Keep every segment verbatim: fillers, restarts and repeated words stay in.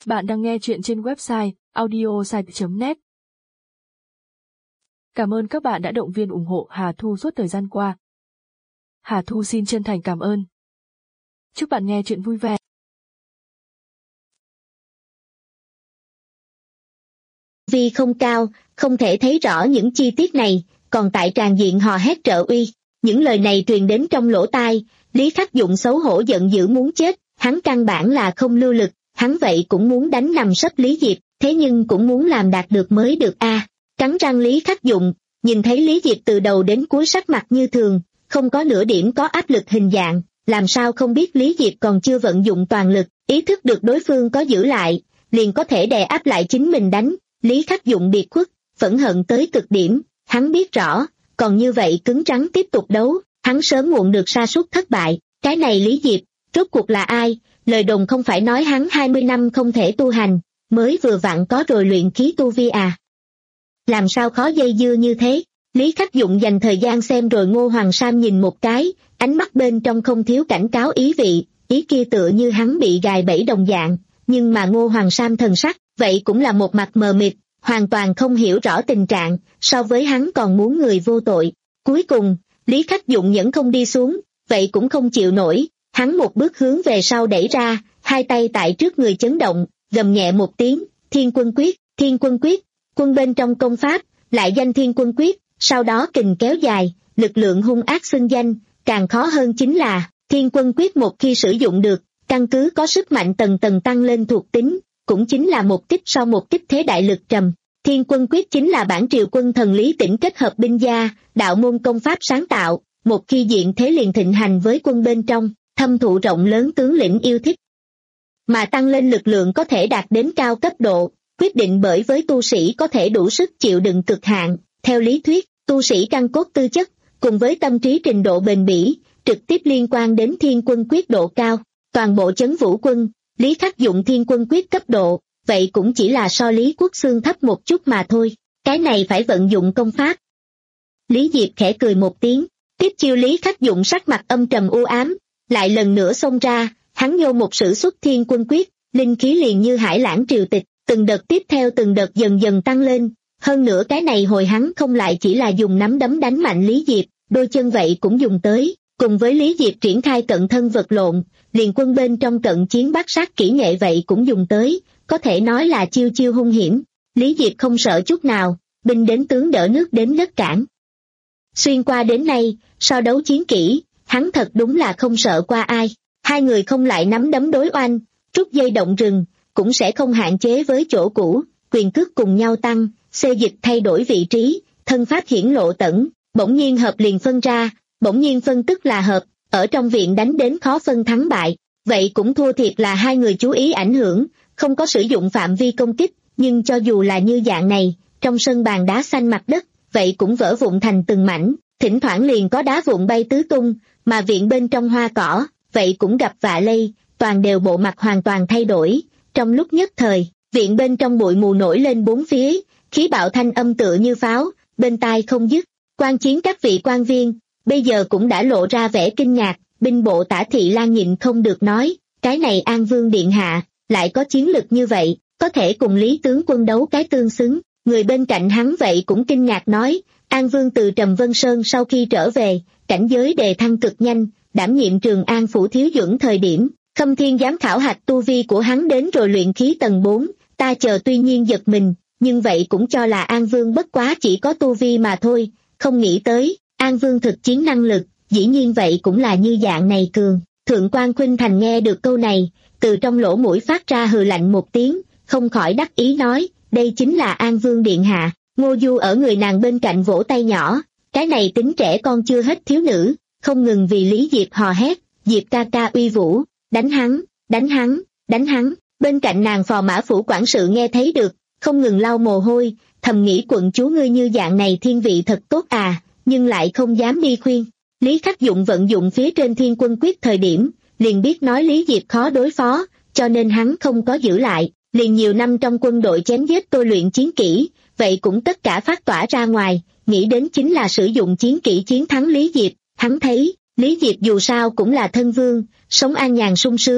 Bạn đang nghe chuyện trên website audiosite chấm net. Cảm ơn các bạn đã động viên ủng hộ Hà Thu suốt thời gian qua. Hà Thu xin chân thành cảm ơn. Chúc bạn nghe chuyện vui vẻ. Vi không cao, không thể thấy rõ những chi tiết này, còn tại tràng diện hò hét trợ uy. Những lời này truyền đến trong lỗ tai, Lý Khắc Dụng xấu hổ giận dữ muốn chết, hắn căn bản là không lưu lực, hắn vậy cũng muốn đánh nằm sấp Lý Diệp, thế nhưng cũng muốn làm đạt được mới được a. À. Cắn răng Lý Khắc Dụng, nhìn thấy Lý Diệp từ đầu đến cuối sắc mặt như thường, không có nửa điểm có áp lực hình dạng, làm sao không biết Lý Diệp còn chưa vận dụng toàn lực, ý thức được đối phương có giữ lại, liền có thể đè áp lại chính mình đánh. Lý Khắc Dụng biệt khuất, phẫn hận tới cực điểm, hắn biết rõ, còn như vậy cứng rắn tiếp tục đấu, hắn sớm muộn được sa sút thất bại. Cái này Lý Diệp, rốt cuộc là ai? Lời đồn không phải nói hắn hai mươi năm không thể tu hành, mới vừa vặn có rồi luyện khí tu vi à? Làm sao khó dây dưa như thế? Lý Khắc Dụng dành thời gian xem rồi Ngô Hoàng Sam nhìn một cái, ánh mắt bên trong không thiếu cảnh cáo ý vị, ý kia tựa như hắn bị gài bẫy đồng dạng, nhưng mà Ngô Hoàng Sam thần sắc, vậy cũng là một mặt mờ mịt, hoàn toàn không hiểu rõ tình trạng, so với hắn còn muốn người vô tội. Cuối cùng, Lý Khắc Dụng nhẫn không đi xuống, vậy cũng không chịu nổi, hắn một bước hướng về sau đẩy ra, hai tay tại trước người chấn động, gầm nhẹ một tiếng, Thiên Quân Quyết, Thiên Quân Quyết, quân bên trong công pháp, lại danh Thiên Quân Quyết, sau đó kình kéo dài, lực lượng hung ác xưng danh, càng khó hơn chính là, Thiên Quân Quyết một khi sử dụng được, căn cứ có sức mạnh tầng tầng tăng lên thuộc tính, cũng chính là một kích sau một kích thế đại lực trầm. Thiên Quân Quyết chính là bản triều quân thần Lý Tĩnh kết hợp binh gia, đạo môn công pháp sáng tạo, một khi diện thế liền thịnh hành với quân bên trong, thâm thụ rộng lớn tướng lĩnh yêu thích. Mà tăng lên lực lượng có thể đạt đến cao cấp độ, quyết định bởi với tu sĩ có thể đủ sức chịu đựng cực hạn. Theo lý thuyết, tu sĩ căn cốt tư chất, cùng với tâm trí trình độ bền bỉ, trực tiếp liên quan đến Thiên Quân Quyết độ cao. Toàn bộ Chấn Vũ Quân, Lý Khắc Dụng Thiên Quân Quyết cấp độ, vậy cũng chỉ là so Lý Quốc Xương thấp một chút mà thôi, cái này phải vận dụng công pháp. Lý Diệp khẽ cười một tiếng, tiếp chiêu Lý Khắc Dụng sắc mặt âm trầm u ám, lại lần nữa xông ra, hắn nhô một sử xuất Thiên Quân Quyết, linh khí liền như hải lãng triều tịch, từng đợt tiếp theo từng đợt dần dần tăng lên, hơn nữa cái này hồi hắn không lại chỉ là dùng nắm đấm đánh mạnh Lý Diệp, đôi chân vậy cũng dùng tới, cùng với Lý Diệp triển khai cận thân vật lộn, liền quân bên trong cận chiến bát sát kỹ nghệ vậy cũng dùng tới, có thể nói là chiêu chiêu hung hiểm. Lý Diệp không sợ chút nào, binh đến tướng đỡ nước đến đất cản. Xuyên qua đến nay, so đấu chiến kỹ, hắn thật đúng là không sợ qua ai. Hai người không lại nắm đấm đối oanh, rút dây động rừng, cũng sẽ không hạn chế với chỗ cũ, quyền cước cùng nhau tăng, xê dịch thay đổi vị trí, thân pháp hiển lộ tẩn, bỗng nhiên hợp liền phân ra, bỗng nhiên phân tức là hợp, ở trong viện đánh đến khó phân thắng bại. Vậy cũng thua thiệt là hai người chú ý ảnh hưởng, không có sử dụng phạm vi công kích, nhưng cho dù là như dạng này, trong sân bàn đá xanh mặt đất, vậy cũng vỡ vụn thành từng mảnh, thỉnh thoảng liền có đá vụn bay tứ tung, mà viện bên trong hoa cỏ, vậy cũng gặp vạ lây, toàn đều bộ mặt hoàn toàn thay đổi. Trong lúc nhất thời, viện bên trong bụi mù nổi lên bốn phía, khí bạo thanh âm tựa như pháo, bên tai không dứt. Quan chiến các vị quan viên, bây giờ cũng đã lộ ra vẻ kinh ngạc, binh bộ Tả Thị Lan nhịn không được nói, cái này An Vương Điện Hạ, lại có chiến lực như vậy, có thể cùng Lý tướng quân đấu cái tương xứng. Người bên cạnh hắn vậy cũng kinh ngạc nói, An Vương từ Trầm Vân Sơn sau khi trở về, cảnh giới đề thăng cực nhanh, đảm nhiệm Trường An Phủ thiếu dưỡng thời điểm, Khâm Thiên dám khảo hạch tu vi của hắn đến rồi luyện khí tầng bốn, ta chờ tuy nhiên giật mình, nhưng vậy cũng cho là An Vương bất quá chỉ có tu vi mà thôi, không nghĩ tới, An Vương thực chiến năng lực, dĩ nhiên vậy cũng là như dạng này cường. Thượng quan Khuynh Thành nghe được câu này, từ trong lỗ mũi phát ra hừ lạnh một tiếng, không khỏi đắc ý nói, đây chính là An Vương Điện Hạ. Ngô Du ở người nàng bên cạnh vỗ tay nhỏ, cái này tính trẻ con chưa hết thiếu nữ, không ngừng vì Lý Diệp hò hét, Diệp ca ca uy vũ, đánh hắn, đánh hắn, đánh hắn. Bên cạnh nàng Phò Mã Phủ quản sự nghe thấy được, không ngừng lau mồ hôi, thầm nghĩ quận chúa ngươi như dạng này thiên vị thật tốt à, nhưng lại không dám đi khuyên. Lý Khắc Dụng vận dụng phía trên Thiên Quân Quyết thời điểm, liền biết nói Lý Diệp khó đối phó, cho nên hắn không có giữ lại, liền nhiều năm trong quân đội chém giết tôi luyện chiến kỹ, vậy cũng tất cả phát tỏa ra ngoài, nghĩ đến chính là sử dụng chiến kỹ chiến thắng Lý Diệp. Hắn thấy, Lý Diệp dù sao cũng là thân vương, sống an nhàn sung sướng,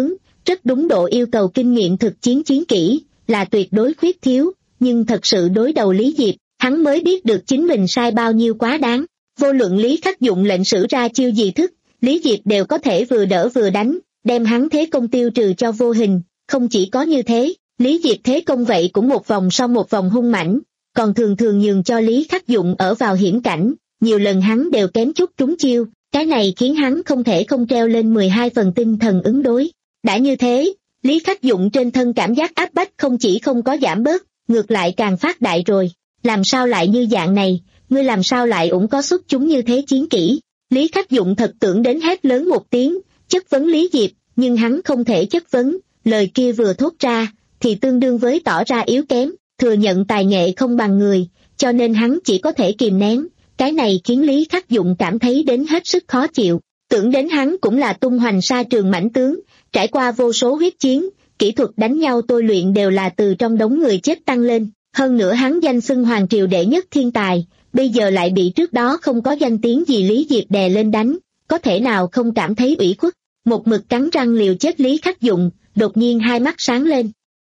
rất đúng độ yêu cầu kinh nghiệm thực chiến chiến kỹ, là tuyệt đối khuyết thiếu, nhưng thật sự đối đầu Lý Diệp, hắn mới biết được chính mình sai bao nhiêu quá đáng. Vô luận Lý Khắc Dụng lệnh sử ra chiêu gì thức, Lý Diệp đều có thể vừa đỡ vừa đánh, đem hắn thế công tiêu trừ cho vô hình. Không chỉ có như thế, Lý Diệp thế công vậy cũng một vòng sau một vòng hung mãnh, còn thường thường nhường cho Lý Khắc Dụng ở vào hiểm cảnh, nhiều lần hắn đều kém chút trúng chiêu, cái này khiến hắn không thể không treo lên mười hai phần tinh thần ứng đối. Đã như thế, Lý Khắc Dụng trên thân cảm giác áp bách không chỉ không có giảm bớt, ngược lại càng phát đại rồi. Làm sao lại như dạng này, ngươi làm sao lại ủng có xuất chúng như thế chiến kỹ? Lý Khắc Dụng thật tưởng đến hét lớn một tiếng, chất vấn Lý Diệp, nhưng hắn không thể chất vấn, lời kia vừa thốt ra, thì tương đương với tỏ ra yếu kém, thừa nhận tài nghệ không bằng người, cho nên hắn chỉ có thể kìm nén, cái này khiến Lý Khắc Dụng cảm thấy đến hết sức khó chịu. Tưởng đến hắn cũng là tung hoành sa trường mãnh tướng, trải qua vô số huyết chiến, kỹ thuật đánh nhau tôi luyện đều là từ trong đống người chết tăng lên, hơn nữa hắn danh xưng hoàng triều đệ nhất thiên tài, bây giờ lại bị trước đó không có danh tiếng gì Lý Diệp đè lên đánh, có thể nào không cảm thấy ủy khuất. Một mực cắn răng liều chết Lý Khắc Dụng, đột nhiên hai mắt sáng lên.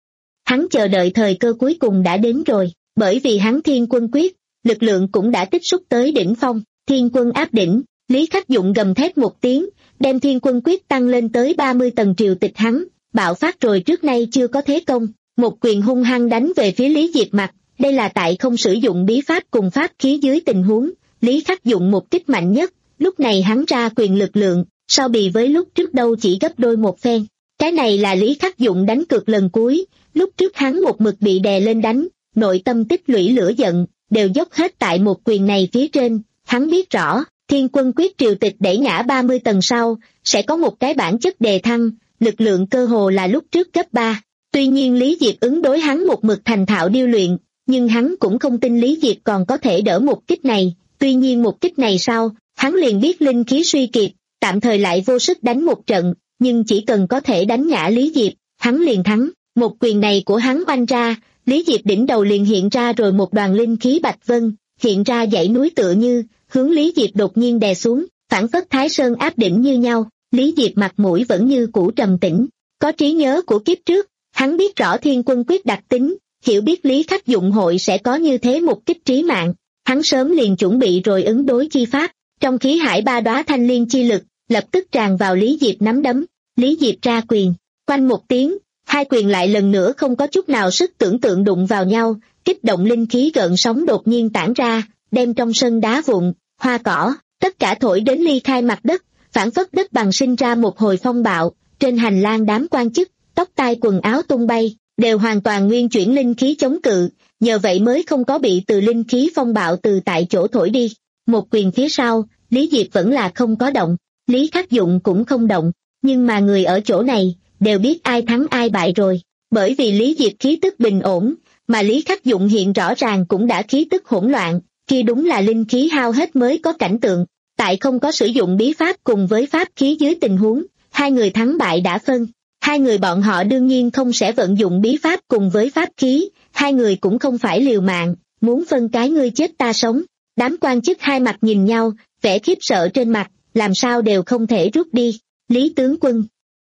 Hắn chờ đợi thời cơ cuối cùng đã đến rồi, bởi vì hắn Thiên Quân Quyết, lực lượng cũng đã tích xúc tới đỉnh phong, Thiên Quân áp đỉnh. Lý Khắc Dụng gầm thét một tiếng, đem Thiên Quân Quyết tăng lên tới ba mươi tầng triều tịch hắn, bạo phát rồi trước nay chưa có thế công, một quyền hung hăng đánh về phía Lý Diệp mặt, đây là tại không sử dụng bí pháp cùng pháp khí dưới tình huống, Lý Khắc Dụng một kích mạnh nhất, lúc này hắn ra quyền lực lượng, so bì với lúc trước đâu chỉ gấp đôi một phen, cái này là Lý Khắc Dụng đánh cược lần cuối, lúc trước hắn một mực bị đè lên đánh, nội tâm tích lũy lửa giận, đều dốc hết tại một quyền này phía trên, hắn biết rõ. Thiên Quân Quyết triều tịch đẩy ngã ba mươi tầng sau, sẽ có một cái bản chất đề thăng, lực lượng cơ hồ là lúc trước gấp ba. Tuy nhiên Lý Diệp ứng đối hắn một mực thành thạo điêu luyện, nhưng hắn cũng không tin Lý Diệp còn có thể đỡ một kích này. Tuy nhiên một kích này sau, hắn liền biết linh khí suy kiệt, tạm thời lại vô sức đánh một trận, nhưng chỉ cần có thể đánh ngã Lý Diệp, hắn liền thắng. Một quyền này của hắn oanh ra, Lý Diệp đỉnh đầu liền hiện ra rồi một đoàn linh khí bạch vân, hiện ra dãy núi tựa như, hướng Lý Diệp đột nhiên đè xuống, phản phất Thái Sơn áp đỉnh như nhau, Lý Diệp mặt mũi vẫn như cũ trầm tĩnh, có trí nhớ của kiếp trước, hắn biết rõ Thiên Quân Quyết đặc tính, hiểu biết Lý Khắc Dụng hội sẽ có như thế một kích trí mạng, hắn sớm liền chuẩn bị rồi ứng đối chi pháp, trong khí hải ba đóa thanh liên chi lực, lập tức tràn vào Lý Diệp nắm đấm, Lý Diệp ra quyền, quanh một tiếng, hai quyền lại lần nữa không có chút nào sức tưởng tượng đụng vào nhau, kích động linh khí gợn sóng đột nhiên tản ra, đem trong sân đá vụn, hoa cỏ, tất cả thổi đến ly khai mặt đất, phản phất đất bằng sinh ra một hồi phong bạo, trên hành lang đám quan chức, tóc tai quần áo tung bay, đều hoàn toàn nguyên chuyển linh khí chống cự, nhờ vậy mới không có bị từ linh khí phong bạo từ tại chỗ thổi đi. Một quyền phía sau, Lý Diệp vẫn là không có động, Lý Khắc Dụng cũng không động, nhưng mà người ở chỗ này, đều biết ai thắng ai bại rồi, bởi vì Lý Diệp khí tức bình ổn, mà Lý Khắc Dụng hiện rõ ràng cũng đã khí tức hỗn loạn, kia đúng là linh khí hao hết mới có cảnh tượng, tại không có sử dụng bí pháp cùng với pháp khí dưới tình huống, hai người thắng bại đã phân, hai người bọn họ đương nhiên không sẽ vận dụng bí pháp cùng với pháp khí, hai người cũng không phải liều mạng, muốn phân cái ngươi chết ta sống, đám quan chức hai mặt nhìn nhau, vẻ khiếp sợ trên mặt, làm sao đều không thể rút đi, Lý tướng quân.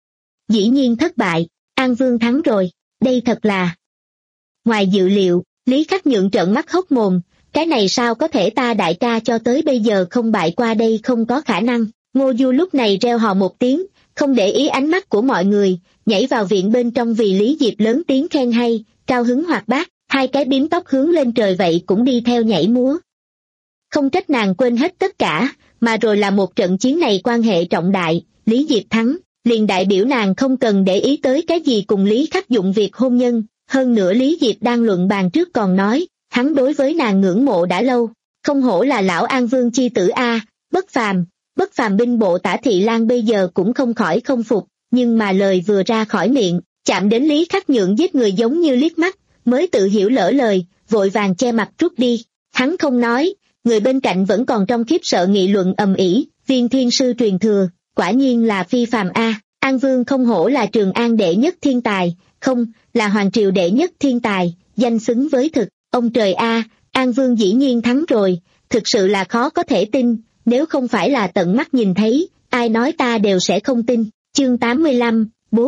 Dĩ nhiên thất bại, An Vương thắng rồi, đây thật là ngoài dự liệu, Lý Khắc Nhượng trợn mắt hốc mồm, cái này sao có thể ta đại ca cho tới bây giờ không bại qua đây không có khả năng. Ngô Du lúc này reo hò một tiếng, không để ý ánh mắt của mọi người, nhảy vào viện bên trong vì Lý Diệp lớn tiếng khen hay, cao hứng hoạt bát, hai cái bím tóc hướng lên trời vậy cũng đi theo nhảy múa. Không trách nàng quên hết tất cả, mà rồi là một trận chiến này quan hệ trọng đại, Lý Diệp thắng, liền đại biểu nàng không cần để ý tới cái gì cùng Lý Khắc Dụng việc hôn nhân, hơn nữa Lý Diệp đang luận bàn trước còn nói, hắn đối với nàng ngưỡng mộ đã lâu, không hổ là lão An Vương chi tử A, bất phàm, bất phàm binh bộ Tả Thị Lang bây giờ cũng không khỏi không phục, nhưng mà lời vừa ra khỏi miệng, chạm đến Lý Khắc Nhượng giết người giống như liếc mắt, mới tự hiểu lỡ lời, vội vàng che mặt rút đi, hắn không nói, người bên cạnh vẫn còn trong khiếp sợ nghị luận ầm ĩ, Viên Thiên Sư truyền thừa, quả nhiên là phi phàm A, An Vương không hổ là Trường An đệ nhất thiên tài, không, là Hoàng Triều đệ nhất thiên tài, danh xứng với thực. Ông trời A, An Vương dĩ nhiên thắng rồi, thực sự là khó có thể tin, nếu không phải là tận mắt nhìn thấy, ai nói ta đều sẽ không tin. Chương tám mươi lăm, bố cục,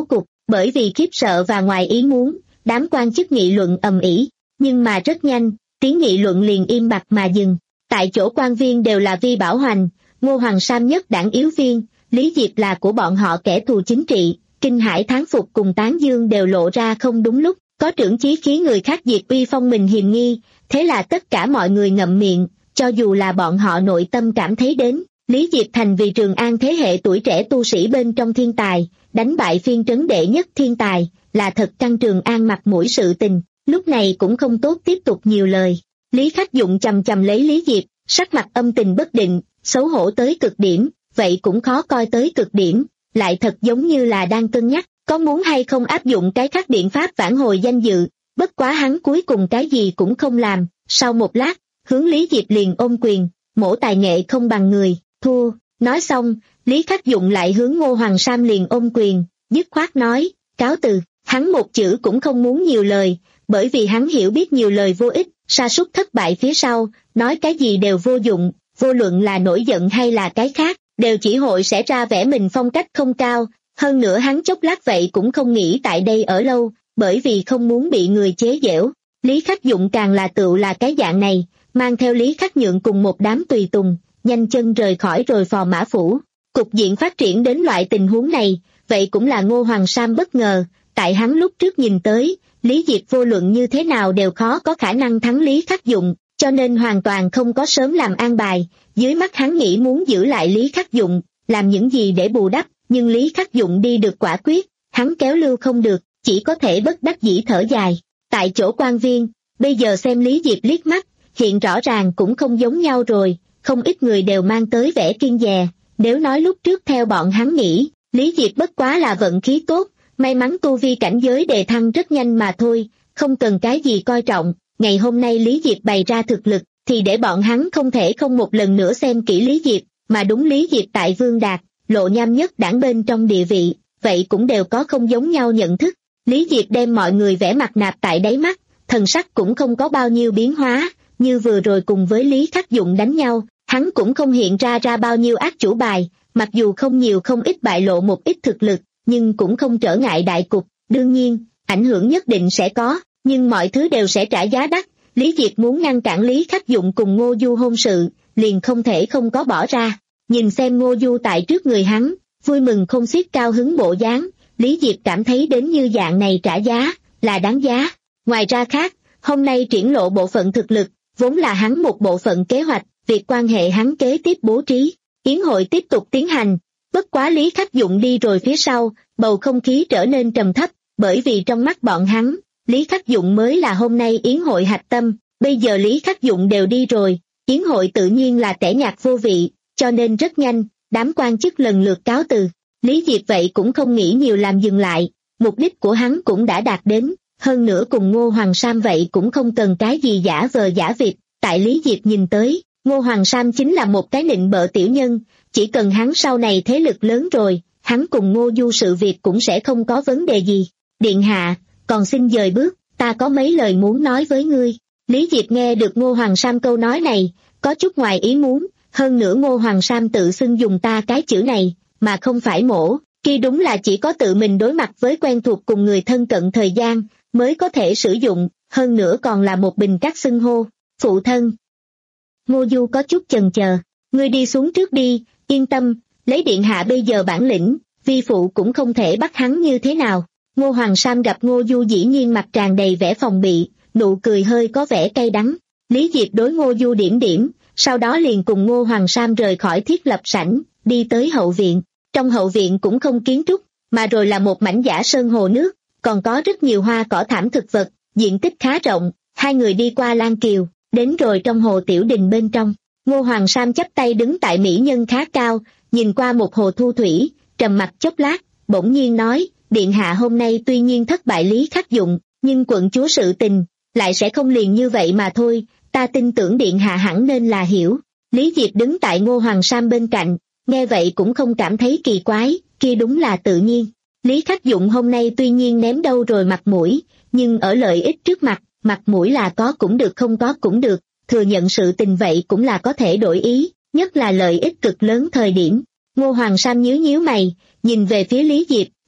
Bởi vì khiếp sợ và ngoài ý muốn, đám quan chức nghị luận ầm ĩ, nhưng mà rất nhanh, tiếng nghị luận liền im bặt mà dừng. Tại chỗ quan viên đều là Vi Bảo Hoành, Ngô Hoàng Sam nhất đảng yếu viên, Lý Diệp là của bọn họ kẻ thù chính trị, kinh hải thán phục cùng tán dương đều lộ ra không đúng lúc, có trưởng chí khí người khác diệt uy phong mình hiềm nghi, thế là tất cả mọi người ngậm miệng, cho dù là bọn họ nội tâm cảm thấy đến, Lý Diệp thành vì Trường An thế hệ tuổi trẻ tu sĩ bên trong thiên tài, đánh bại phiên trấn đệ nhất thiên tài, là thật căng Trường An mặt mũi sự tình, lúc này cũng không tốt tiếp tục nhiều lời. Lý Khắc Dụng chầm chầm lấy Lý Diệp, sắc mặt âm tình bất định, xấu hổ tới cực điểm, vậy cũng khó coi tới cực điểm, lại thật giống như là đang cân nhắc, có muốn hay không áp dụng cái khác biện pháp vãn hồi danh dự, bất quá hắn cuối cùng cái gì cũng không làm, sau một lát, hướng Lý Diệp liền ôm quyền, mổ tài nghệ không bằng người, thua, nói xong, Lý Khắc Dụng lại hướng Ngô Hoàng Sam liền ôm quyền, dứt khoát nói, cáo từ, hắn một chữ cũng không muốn nhiều lời, bởi vì hắn hiểu biết nhiều lời vô ích, sa sút thất bại phía sau, nói cái gì đều vô dụng, vô luận là nổi giận hay là cái khác, đều chỉ hội sẽ ra vẻ mình phong cách không cao, hơn nữa hắn chốc lát vậy cũng không nghĩ tại đây ở lâu, bởi vì không muốn bị người chế giễu. Lý Khắc Dụng càng là tựu là cái dạng này, mang theo Lý Khắc Nhượng cùng một đám tùy tùng, nhanh chân rời khỏi rồi Phò Mã Phủ. Cục diện phát triển đến loại tình huống này, vậy cũng là Ngô Hoàng Sam bất ngờ, tại hắn lúc trước nhìn tới, Lý Diệp vô luận như thế nào đều khó có khả năng thắng Lý Khắc Dụng, cho nên hoàn toàn không có sớm làm an bài, dưới mắt hắn nghĩ muốn giữ lại Lý Khắc Dụng, làm những gì để bù đắp, nhưng Lý Khắc Dụng đi được quả quyết, hắn kéo lưu không được, chỉ có thể bất đắc dĩ thở dài. Tại chỗ quan viên, bây giờ xem Lý Diệp liếc mắt, hiện rõ ràng cũng không giống nhau rồi, không ít người đều mang tới vẻ kiêng dè, nếu nói lúc trước theo bọn hắn nghĩ, Lý Diệp bất quá là vận khí tốt, may mắn tu vi cảnh giới đề thăng rất nhanh mà thôi, không cần cái gì coi trọng, ngày hôm nay Lý Diệp bày ra thực lực, thì để bọn hắn không thể không một lần nữa xem kỹ Lý Diệp, mà đúng Lý Diệp tại Vương Đạt, Lộ Nham nhất đảng bên trong địa vị, vậy cũng đều có không giống nhau nhận thức. Lý Diệp đem mọi người vẽ mặt nạp tại đáy mắt, thần sắc cũng không có bao nhiêu biến hóa, như vừa rồi cùng với Lý Khắc Dụng đánh nhau, hắn cũng không hiện ra ra bao nhiêu ác chủ bài, mặc dù không nhiều không ít bại lộ một ít thực lực, nhưng cũng không trở ngại đại cục, đương nhiên, ảnh hưởng nhất định sẽ có, nhưng mọi thứ đều sẽ trả giá đắt. Lý Diệp muốn ngăn cản Lý Khắc Dụng cùng Ngô Du hôn sự, liền không thể không có bỏ ra. Nhìn xem Ngô Du tại trước người hắn, vui mừng không xiết cao hứng bộ dáng, Lý Diệp cảm thấy đến như dạng này trả giá, là đáng giá. Ngoài ra khác, hôm nay triển lộ bộ phận thực lực, vốn là hắn một bộ phận kế hoạch, việc quan hệ hắn kế tiếp bố trí. Yến hội tiếp tục tiến hành, bất quá Lý Khắc Dụng đi rồi phía sau, bầu không khí trở nên trầm thấp, bởi vì trong mắt bọn hắn, Lý Khắc Dụng mới là hôm nay yến hội hạch tâm, bây giờ Lý Khắc Dụng đều đi rồi, yến hội tự nhiên là tẻ nhạt vô vị, cho nên rất nhanh, đám quan chức lần lượt cáo từ. Lý Diệp vậy cũng không nghĩ nhiều làm dừng lại, mục đích của hắn cũng đã đạt đến, hơn nữa cùng Ngô Hoàng Sam vậy cũng không cần cái gì giả vờ giả vịt, tại Lý Diệp nhìn tới, Ngô Hoàng Sam chính là một cái nịnh bợ tiểu nhân, chỉ cần hắn sau này thế lực lớn rồi, hắn cùng Ngô Du sự việc cũng sẽ không có vấn đề gì. Điện hạ, còn xin dời bước, ta có mấy lời muốn nói với ngươi. Lý Diệp nghe được Ngô Hoàng Sam câu nói này, có chút ngoài ý muốn, hơn nữa Ngô Hoàng Sam tự xưng dùng ta cái chữ này, mà không phải mổ, kia đúng là chỉ có tự mình đối mặt với quen thuộc cùng người thân cận thời gian, mới có thể sử dụng, hơn nữa còn là một bình các xưng hô, phụ thân. Ngô Du có chút chần chờ, ngươi đi xuống trước đi, yên tâm, lấy điện hạ bây giờ bản lĩnh, vi phụ cũng không thể bắt hắn như thế nào. Ngô Hoàng Sam gặp Ngô Du dĩ nhiên mặt tràn đầy vẻ phòng bị, nụ cười hơi có vẻ cay đắng. Lý Diệp đối Ngô Du điểm điểm, sau đó liền cùng Ngô Hoàng Sam rời khỏi thiết lập sảnh, đi tới hậu viện. Trong hậu viện cũng không kiến trúc, mà rồi là một mảnh giả sơn hồ nước, còn có rất nhiều hoa cỏ thảm thực vật, diện tích khá rộng. Hai người đi qua lan kiều, đến rồi trong hồ tiểu đình bên trong. Ngô Hoàng Sam chắp tay đứng tại mỹ nhân khá cao, nhìn qua một hồ thu thủy, trầm mặc chốc lát, bỗng nhiên nói, điện hạ hôm nay tuy nhiên thất bại Lý Khắc Dụng, nhưng quận chúa sự tình, lại sẽ không liền như vậy mà thôi, ta tin tưởng điện hạ hẳn nên là hiểu. Lý Diệp đứng tại Ngô Hoàng Sam bên cạnh, nghe vậy cũng không cảm thấy kỳ quái, kia đúng là tự nhiên. Lý Khắc Dụng hôm nay tuy nhiên ném đâu rồi mặt mũi, nhưng ở lợi ích trước mặt, mặt mũi là có cũng được không có cũng được, thừa nhận sự tình vậy cũng là có thể đổi ý, nhất là lợi ích cực lớn thời điểm. Ngô Hoàng Sam nhíu nhíu mày, nhìn về phía Lý Diệp,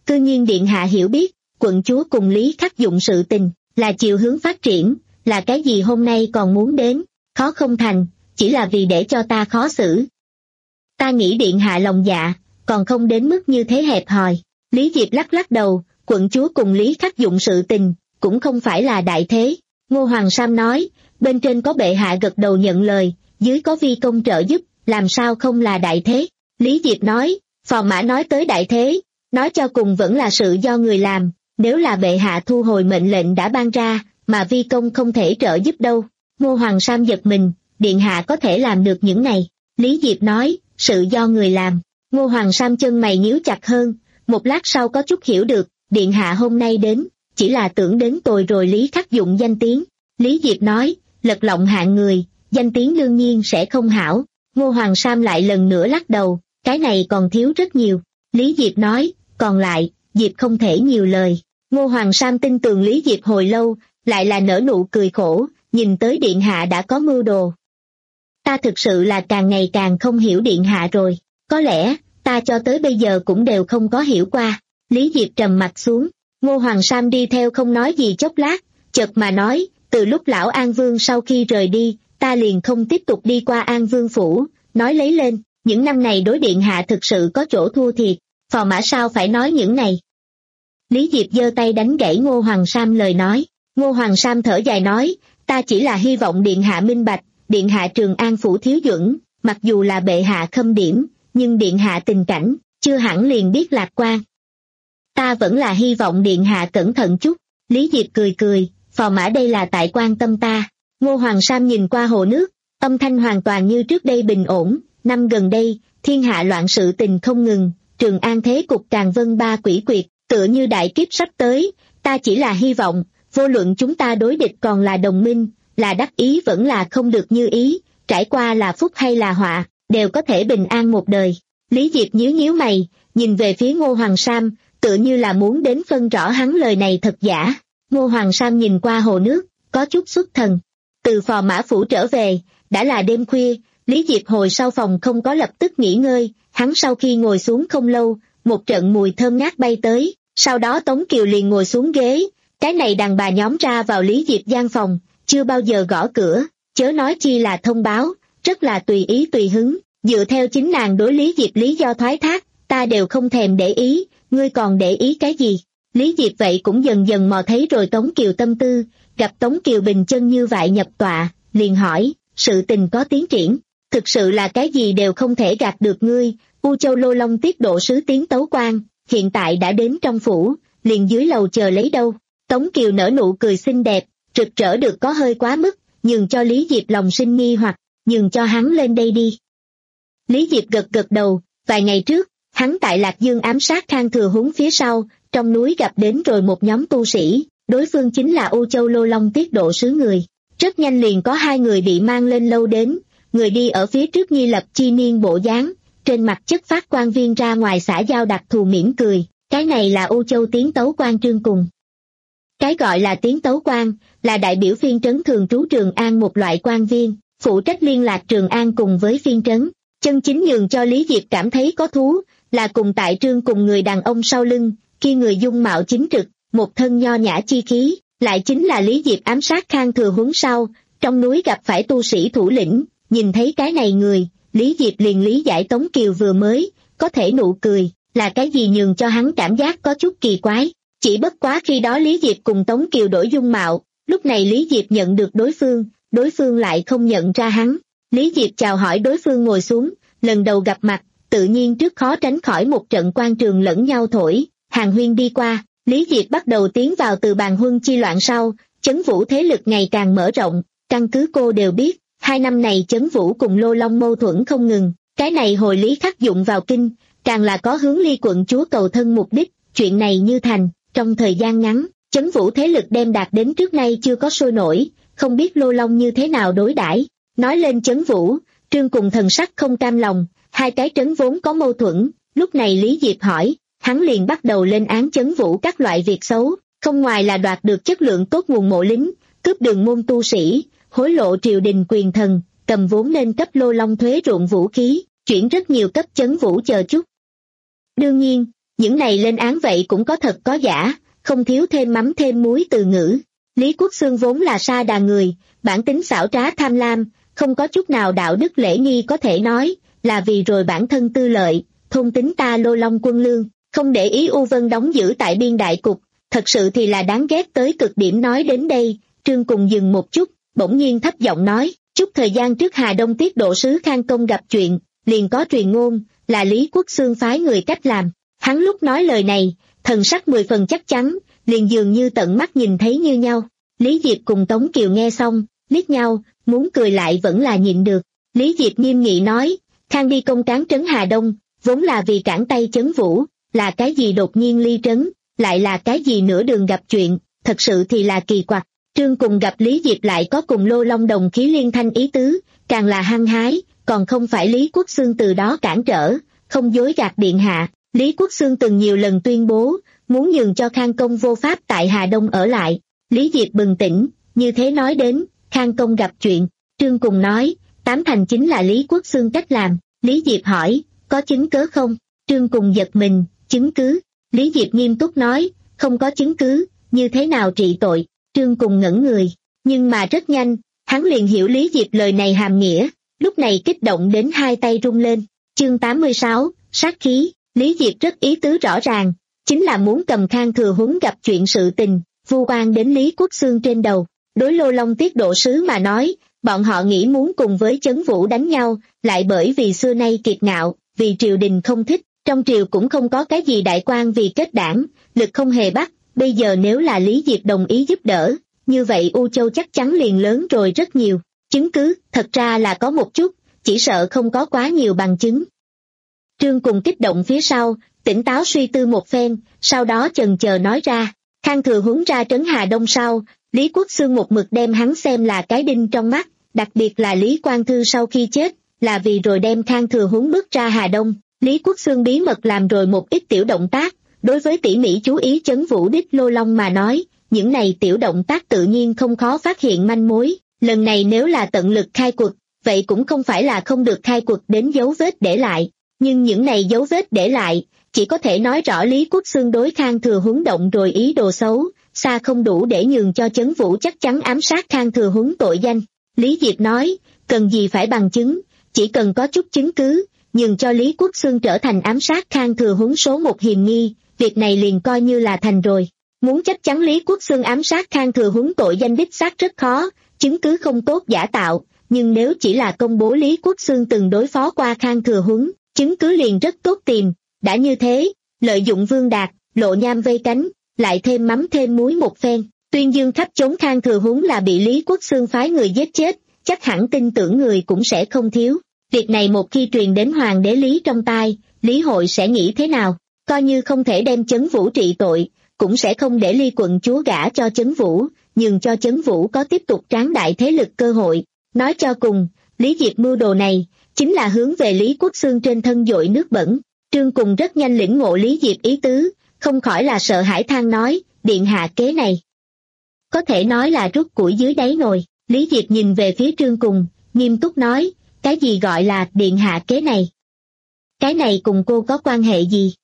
cư nhiên điện hạ hiểu biết, quận chúa cùng Lý Khắc Dụng sự tình, là chiều hướng phát triển, là cái gì hôm nay còn muốn đến, khó không thành, chỉ là vì để cho ta khó xử. Ta nghĩ điện hạ lòng dạ, còn không đến mức như thế hẹp hòi. Lý Diệp lắc lắc đầu, quận chúa cùng Lý Khắc Dụng sự tình, cũng không phải là đại thế. Ngô Hoàng Sam nói, bên trên có bệ hạ gật đầu nhận lời, dưới có vi công trợ giúp, làm sao không là đại thế. Lý Diệp nói, phò mã nói tới đại thế, nói cho cùng vẫn là sự do người làm, nếu là bệ hạ thu hồi mệnh lệnh đã ban ra, mà vi công không thể trợ giúp đâu. Ngô Hoàng Sam giật mình, điện hạ có thể làm được những này. Lý Diệp nói, sự do người làm. Ngô Hoàng Sam chân mày nhíu chặt hơn, một lát sau có chút hiểu được, điện hạ hôm nay đến, chỉ là tưởng đến tồi rồi Lý Khắc Dụng danh tiếng. Lý Diệp nói, lật lọng hạng người, danh tiếng đương nhiên sẽ không hảo. Ngô Hoàng Sam lại lần nữa lắc đầu, cái này còn thiếu rất nhiều. Lý Diệp nói, còn lại, Diệp không thể nhiều lời. Ngô Hoàng Sam tin tưởng Lý Diệp hồi lâu, lại là nở nụ cười khổ, nhìn tới điện hạ đã có mưu đồ. Ta thực sự là càng ngày càng không hiểu điện hạ rồi, có lẽ, ta cho tới bây giờ cũng đều không có hiểu qua. Lý Diệp trầm mặt xuống, Ngô Hoàng Sam đi theo không nói gì chốc lát, chợt mà nói, từ lúc lão An Vương sau khi rời đi, ta liền không tiếp tục đi qua An Vương phủ, nói lấy lên, những năm này đối điện hạ thực sự có chỗ thua thiệt, phò mã sao phải nói những này. Lý Diệp giơ tay đánh gãy Ngô Hoàng Sam lời nói. Ngô Hoàng Sam thở dài nói, ta chỉ là hy vọng điện hạ minh bạch, điện hạ Trường An phủ thiếu chuẩn, mặc dù là bệ hạ khâm điểm, nhưng điện hạ tình cảnh, chưa hẳn liền biết lạc quan. Ta vẫn là hy vọng điện hạ cẩn thận chút. Lý Diệp cười cười, phò mã đây là tại quan tâm ta. Ngô Hoàng Sam nhìn qua hồ nước, âm thanh hoàn toàn như trước đây bình ổn. Năm gần đây, thiên hạ loạn sự tình không ngừng, Trường An thế cục càng vân ba quỷ quyệt, tựa như đại kiếp sắp tới. Ta chỉ là hy vọng, vô luận chúng ta đối địch còn là đồng minh, là đắc ý vẫn là không được như ý, trải qua là phúc hay là họa, đều có thể bình an một đời. Lý Diệp nhíu nhíu mày, nhìn về phía Ngô Hoàng Sam, tựa như là muốn đến phân rõ hắn lời này thật giả. Ngô Hoàng Sam nhìn qua hồ nước, có chút xuất thần. Từ phò mã phủ trở về, đã là đêm khuya, Lý Diệp hồi sau phòng không có lập tức nghỉ ngơi, hắn sau khi ngồi xuống không lâu, một trận mùi thơm ngát bay tới, sau đó Tống Kiều liền ngồi xuống ghế, cái này đàn bà nhóm ra vào Lý Diệp gian phòng, chưa bao giờ gõ cửa, chớ nói chi là thông báo, rất là tùy ý tùy hứng, dựa theo chính nàng đối Lý Diệp lý do thoái thác, ta đều không thèm để ý, ngươi còn để ý cái gì? Lý Diệp vậy cũng dần dần mò thấy rồi Tống Kiều tâm tư, gặp Tống Kiều bình chân như vậy nhập tọa, liền hỏi, sự tình có tiến triển, thực sự là cái gì đều không thể gạt được ngươi. U Châu Lô Long tiết độ sứ tiến tấu quan, hiện tại đã đến trong phủ, liền dưới lầu chờ lấy đâu. Tống Kiều nở nụ cười xinh đẹp, rực rỡ được có hơi quá mức, nhường cho Lý Diệp lòng sinh nghi hoặc, nhường cho hắn lên đây đi. Lý Diệp gật gật đầu, vài ngày trước, hắn tại Lạc Dương ám sát Khang Thừa Huống phía sau, trong núi gặp đến rồi một nhóm tu sĩ, đối phương chính là U Châu Lô Long tiết độ sứ người. Rất nhanh liền có hai người bị mang lên lâu đến, người đi ở phía trước nhi lập chi niên bộ dáng, trên mặt chất phát quan viên ra ngoài xã giao đặc thù mỉm cười, cái này là U Châu tiến tấu quan Trương Cùng. Cái gọi là tiến tấu quan, là đại biểu phiên trấn thường trú Trường An một loại quan viên, phụ trách liên lạc Trường An cùng với phiên trấn. Chân chính nhường cho Lý Diệp cảm thấy có thú, là cùng tại Trương Cùng người đàn ông sau lưng, khi người dung mạo chính trực, một thân nho nhã chi khí, lại chính là Lý Diệp ám sát Khang Thừa Huống sau, trong núi gặp phải tu sĩ thủ lĩnh, nhìn thấy cái này người, Lý Diệp liền lý giải Tống Kiều vừa mới, có thể nụ cười, là cái gì nhường cho hắn cảm giác có chút kỳ quái. Chỉ bất quá khi đó Lý Diệp cùng Tống Kiều đổi dung mạo, lúc này Lý Diệp nhận được đối phương, đối phương lại không nhận ra hắn. Lý Diệp chào hỏi đối phương ngồi xuống, lần đầu gặp mặt, tự nhiên trước khó tránh khỏi một trận quan trường lẫn nhau thổi, hàng huyên đi qua, Lý Diệp bắt đầu tiến vào từ bàn huân chi loạn sau, Chấn Vũ thế lực ngày càng mở rộng, căn cứ cô đều biết, hai năm này Chấn Vũ cùng Lô Long mâu thuẫn không ngừng, cái này hồi Lý Khắc Dụng vào kinh, càng là có hướng Ly quận chúa cầu thân mục đích, chuyện này như thành, trong thời gian ngắn, Chấn Vũ thế lực đem đạt đến trước nay chưa có sôi nổi, không biết Lô Long như thế nào đối đãi. Nói lên Chấn Vũ, Trương Cùng thần sắc không cam lòng, hai cái trấn vốn có mâu thuẫn, lúc này Lý Diệp hỏi, hắn liền bắt đầu lên án Chấn Vũ các loại việc xấu, không ngoài là đoạt được chất lượng tốt nguồn mộ lính, cướp đường môn tu sĩ, hối lộ triều đình quyền thần, cầm vốn nên cấp Lô Long thuế ruộng vũ khí, chuyển rất nhiều cấp Chấn Vũ chờ chút. Đương nhiên, những này lên án vậy cũng có thật có giả, không thiếu thêm mắm thêm muối từ ngữ. Lý Quốc Xương vốn là sa đà người, bản tính xảo trá tham lam, không có chút nào đạo đức lễ nghi có thể nói, là vì rồi bản thân tư lợi, thôn tính ta Lô Long quân lương, không để ý U Vân đóng giữ tại biên đại cục, thật sự thì là đáng ghét tới cực điểm. Nói đến đây, Trương Cùng dừng một chút, bỗng nhiên thấp giọng nói, chút thời gian trước Hà Đông tiết độ sứ Khang Công gặp chuyện, liền có truyền ngôn, là Lý Quốc Xương phái người cách làm. Hắn lúc nói lời này, thần sắc mười phần chắc chắn, liền dường như tận mắt nhìn thấy như nhau. Lý Diệp cùng Tống Kiều nghe xong, liếc nhau, muốn cười lại vẫn là nhịn được. Lý Diệp nghiêm nghị nói, Khang đi công cán trấn Hà Đông, vốn là vì cản tay Chấn Vũ, là cái gì đột nhiên ly trấn, lại là cái gì nửa đường gặp chuyện, thật sự thì là kỳ quặc. Trương Cùng gặp Lý Diệp lại có cùng Lô Long đồng khí liên thanh ý tứ, càng là hăng hái, còn không phải Lý Quốc Xương từ đó cản trở, không dối gạt điện hạ. Lý Quốc Xương từng nhiều lần tuyên bố, muốn nhường cho Khang Công vô pháp tại Hà Đông ở lại. Lý Diệp bừng tỉnh, như thế nói đến, Khang Công gặp chuyện. Trương Cùng nói, tám thành chính là Lý Quốc Xương cách làm. Lý Diệp hỏi, có chứng cớ không? Trương Cùng giật mình, chứng cứ? Lý Diệp nghiêm túc nói, không có chứng cứ, như thế nào trị tội? Trương Cùng ngẩn người, nhưng mà rất nhanh, hắn liền hiểu Lý Diệp lời này hàm nghĩa, lúc này kích động đến hai tay run lên. Chương tám mươi sáu, sát khí. Lý Diệp rất ý tứ rõ ràng, chính là muốn cầm Khang Thừa Huấn gặp chuyện sự tình, vu oan đến Lý Quốc Xương trên đầu. Đối Lô Long tiết độ sứ mà nói, bọn họ nghĩ muốn cùng với Chấn Vũ đánh nhau, lại bởi vì xưa nay kiệt ngạo, vì triều đình không thích, trong triều cũng không có cái gì đại quan vì kết đảng, lực không hề bắt. Bây giờ nếu là Lý Diệp đồng ý giúp đỡ, như vậy U Châu chắc chắn liền lớn rồi rất nhiều. Chứng cứ, thật ra là có một chút, chỉ sợ không có quá nhiều bằng chứng. Trương Cùng kích động phía sau, tỉnh táo suy tư một phen, sau đó chần chờ nói ra, Khang Thừa Huấn ra trấn Hà Đông sau, Lý Quốc Xương một mực đem hắn xem là cái đinh trong mắt, đặc biệt là Lý Quang Thư sau khi chết, là vì rồi đem Khang Thừa Huấn bước ra Hà Đông. Lý Quốc Xương bí mật làm rồi một ít tiểu động tác, đối với tỉ mỉ chú ý Chấn Vũ đích Lô Long mà nói, những này tiểu động tác tự nhiên không khó phát hiện manh mối. Lần này nếu là tận lực khai quật, vậy cũng không phải là không được khai quật đến dấu vết để lại, nhưng những này dấu vết để lại, chỉ có thể nói rõ Lý Quốc Xương đối Khang Thừa Huấn động rồi ý đồ xấu, xa không đủ để nhường cho Chấn Vũ chắc chắn ám sát Khang Thừa Huấn tội danh. Lý Diệp nói, cần gì phải bằng chứng, chỉ cần có chút chứng cứ, nhường cho Lý Quốc Xương trở thành ám sát Khang Thừa Huấn số một hiềm nghi, việc này liền coi như là thành rồi. Muốn chắc chắn Lý Quốc Xương ám sát Khang Thừa Huấn tội danh đích xác rất khó, chứng cứ không tốt giả tạo, nhưng nếu chỉ là công bố Lý Quốc Xương từng đối phó qua Khang Thừa Huấn, chứng cứ liền rất tốt tìm. Đã như thế, lợi dụng Vương Đạt, Lộ Nham vây cánh, lại thêm mắm thêm muối một phen, tuyên dương khắp chốn Khang Thừa Huấn là bị Lý Quốc Xương phái người giết chết, chắc hẳn tin tưởng người cũng sẽ không thiếu. Việc này một khi truyền đến Hoàng đế Lý trong tai, Lý hội sẽ nghĩ thế nào? Coi như không thể đem Chấn Vũ trị tội, cũng sẽ không để Ly quận chúa gả cho Chấn Vũ, nhường cho Chấn Vũ có tiếp tục tráng đại thế lực cơ hội. Nói cho cùng, Lý Diệp mưu đồ này, chính là hướng về Lý Quốc Xương trên thân dội nước bẩn. Trương Cùng rất nhanh lĩnh ngộ Lý Diệp ý tứ, không khỏi là sợ hãi than nói, điện hạ kế này. Có thể nói là rút củi dưới đáy nồi. Lý Diệp nhìn về phía Trương Cùng, nghiêm túc nói, cái gì gọi là điện hạ kế này? Cái này cùng cô có quan hệ gì?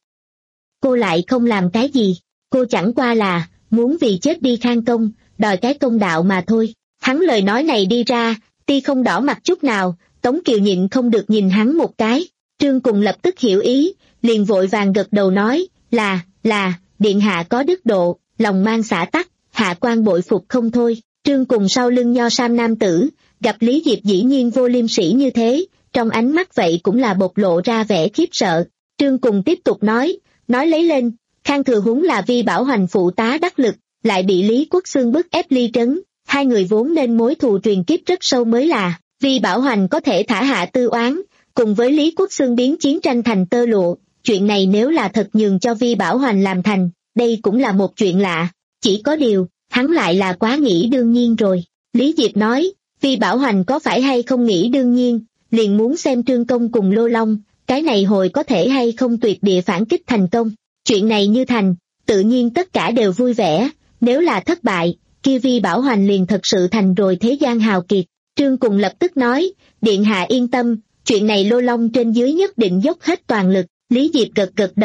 Cô lại không làm cái gì, cô chẳng qua là, muốn vì chết đi Khang Công, đòi cái công đạo mà thôi. Hắn lời nói này đi ra, ti không đỏ mặt chút nào, Tống Kiều nhịn không được nhìn hắn một cái. Trương Cùng lập tức hiểu ý, liền vội vàng gật đầu nói, là, là, điện hạ có đức độ, lòng mang xả tắc, hạ quan bội phục không thôi. Trương Cùng sau lưng nho sam nam tử, gặp Lý Diệp dĩ nhiên vô liêm sỉ như thế, trong ánh mắt vậy cũng là bộc lộ ra vẻ khiếp sợ. Trương Cùng tiếp tục nói, nói lấy lên, Khang Thừa Huấn là Vi Bảo Hoành phụ tá đắc lực, lại bị Lý Quốc Xương bức ép ly trấn, hai người vốn nên mối thù truyền kiếp rất sâu mới là, Vi Bảo Hoành có thể thả hạ tư oán, cùng với Lý Quốc Xương biến chiến tranh thành tơ lụa, chuyện này nếu là thật nhường cho Vi Bảo Hoành làm thành, đây cũng là một chuyện lạ, chỉ có điều, hắn lại là quá nghĩ đương nhiên rồi. Lý Diệp nói, Vi Bảo Hoành có phải hay không nghĩ đương nhiên, liền muốn xem Trương Công cùng Lô Long, cái này hồi có thể hay không tuyệt địa phản kích thành công. Chuyện này như thành, tự nhiên tất cả đều vui vẻ, nếu là thất bại, kia Vi Bảo Hoành liền thật sự thành rồi thế gian hào kiệt. Trương Cùng lập tức nói, điện hạ yên tâm, chuyện này Lô Long trên dưới nhất định dốc hết toàn lực. Lý Diệp gật gật đầu,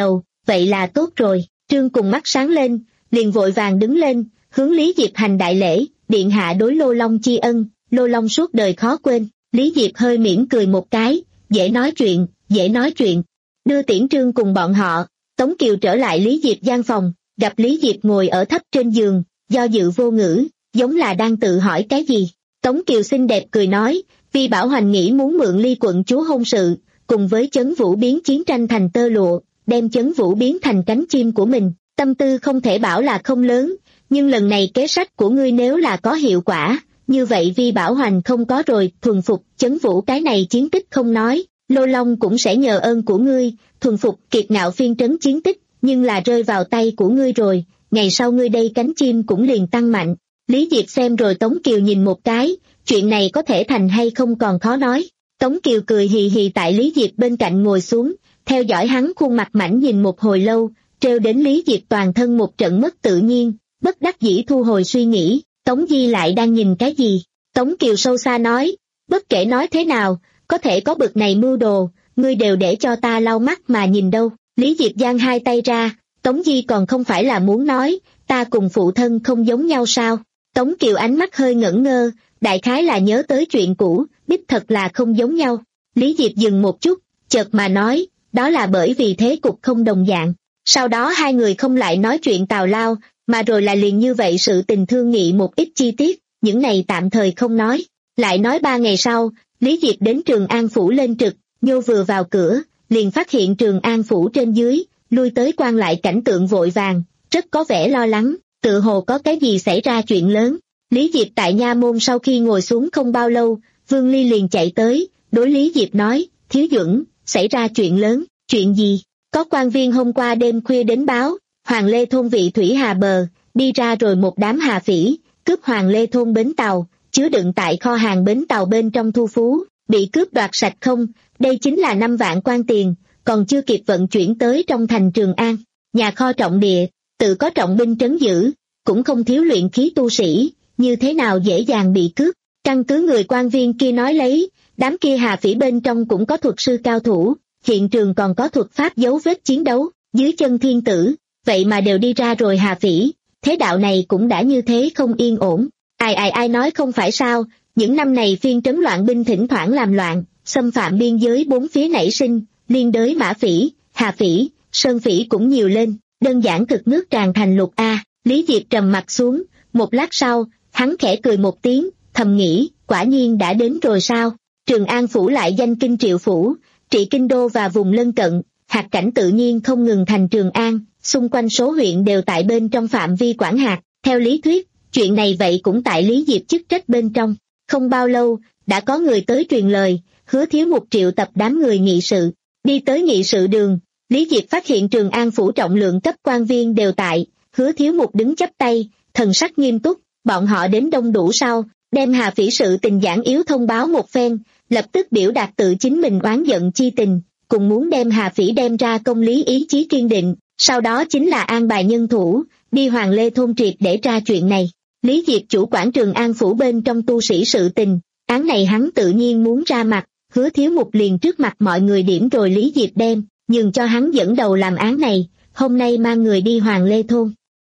vậy là tốt rồi. Trương cùng mắt sáng lên, liền vội vàng đứng lên, hướng Lý Diệp hành đại lễ, điện hạ đối Lô Long tri ân, Lô Long suốt đời khó quên. Lý Diệp hơi mỉm cười một cái, dễ nói chuyện, dễ nói chuyện. Đưa tiễn Trương cùng bọn họ, Tống Kiều trở lại Lý Diệp gian phòng, gặp Lý Diệp ngồi ở thấp trên giường, do dự vô ngữ, giống là đang tự hỏi cái gì. Tống Kiều xinh đẹp cười nói, vì Bảo Hoành nghĩ muốn mượn Ly quận chúa hôn sự, cùng với Chấn Vũ biến chiến tranh thành tơ lụa, đem Chấn Vũ biến thành cánh chim của mình, tâm tư không thể bảo là không lớn, nhưng lần này kế sách của ngươi nếu là có hiệu quả, như vậy Vi Bảo Hoành không có rồi, thuần phục Chấn Vũ cái này chiến tích không nói, Lô Long cũng sẽ nhờ ơn của ngươi, thuần phục Kiệt Ngạo phiên trấn chiến tích, nhưng là rơi vào tay của ngươi rồi, ngày sau ngươi đây cánh chim cũng liền tăng mạnh. Lý Diệp xem rồi Tống Kiều nhìn một cái, chuyện này có thể thành hay không còn khó nói. Tống Kiều cười hì hì tại Lý Diệp bên cạnh ngồi xuống, theo dõi hắn khuôn mặt mảnh nhìn một hồi lâu, trêu đến Lý Diệp toàn thân một trận mất tự nhiên, bất đắc dĩ thu hồi suy nghĩ, Tống Di lại đang nhìn cái gì? Tống Kiều sâu xa nói, bất kể nói thế nào, có thể có bực này mưu đồ, ngươi đều để cho ta lau mắt mà nhìn đâu. Lý Diệp giang hai tay ra, Tống Di còn không phải là muốn nói, ta cùng phụ thân không giống nhau sao? Tống Kiều ánh mắt hơi ngẩn ngơ, đại khái là nhớ tới chuyện cũ, đích thật là không giống nhau. Lý Diệp dừng một chút, chợt mà nói, đó là bởi vì thế cục không đồng dạng. Sau đó hai người không lại nói chuyện tào lao, mà rồi là liền như vậy sự tình thương nghị một ít chi tiết, những này tạm thời không nói. Lại nói ba ngày sau, Lý Diệp đến Trường An Phủ lên trực, Nhô vừa vào cửa, liền phát hiện Trường An Phủ trên dưới, lui tới quan lại cảnh tượng vội vàng, rất có vẻ lo lắng, tự hồ có cái gì xảy ra chuyện lớn. Lý Diệp tại nha môn sau khi ngồi xuống không bao lâu, Vương Ly liền chạy tới, đối Lý Diệp nói, Thiếu Duẩn, xảy ra chuyện lớn, chuyện gì? Có quan viên hôm qua đêm khuya đến báo, Hoàng Lê thôn vị thủy hà bờ, đi ra rồi một đám hà phỉ, cướp Hoàng Lê thôn bến tàu, chứa đựng tại kho hàng bến tàu bên trong thu phú, bị cướp đoạt sạch không, đây chính là năm vạn quan tiền, còn chưa kịp vận chuyển tới trong thành Trường An. Nhà kho trọng địa, tự có trọng binh trấn giữ, cũng không thiếu luyện khí tu sĩ, như thế nào dễ dàng bị cướp. Căn cứ người quan viên kia nói lấy, đám kia hà phỉ bên trong cũng có thuật sư cao thủ, hiện trường còn có thuật pháp dấu vết chiến đấu, dưới chân thiên tử, vậy mà đều đi ra rồi hà phỉ, thế đạo này cũng đã như thế không yên ổn. Ai ai ai nói không phải sao, những năm này phiên trấn loạn binh thỉnh thoảng làm loạn, xâm phạm biên giới bốn phía nảy sinh, liên đới mã phỉ, hà phỉ, sơn phỉ cũng nhiều lên, đơn giản cực nước tràn thành lục A. Lý Diệp trầm mặt xuống, một lát sau, hắn khẽ cười một tiếng, thầm nghĩ, quả nhiên đã đến rồi sao? Trường An Phủ lại danh kinh triệu phủ, trị kinh đô và vùng lân cận, hạt cảnh tự nhiên không ngừng thành Trường An, xung quanh số huyện đều tại bên trong phạm vi quản hạt. Theo lý thuyết, chuyện này vậy cũng tại Lý Diệp chức trách bên trong. Không bao lâu, đã có người tới truyền lời, Hứa Thiếu Mục triệu tập đám người nghị sự. Đi tới nghị sự đường, Lý Diệp phát hiện Trường An Phủ trọng lượng cấp quan viên đều tại, Hứa Thiếu Mục đứng chắp tay, thần sắc nghiêm túc, bọn họ đến đông đủ sau, đem hà phỉ sự tình giản yếu thông báo một phen, lập tức biểu đạt tự chính mình oán giận chi tình, cùng muốn đem hà phỉ đem ra công lý ý chí kiên định, sau đó chính là an bài nhân thủ, đi Hoàng Lê thôn triệt để tra chuyện này. Lý Diệp chủ quản Trường An Phủ bên trong tu sĩ sự tình, án này hắn tự nhiên muốn ra mặt, Hứa Thiếu Mục liền trước mặt mọi người điểm rồi Lý Diệp đem, nhường cho hắn dẫn đầu làm án này, hôm nay mang người đi Hoàng Lê thôn.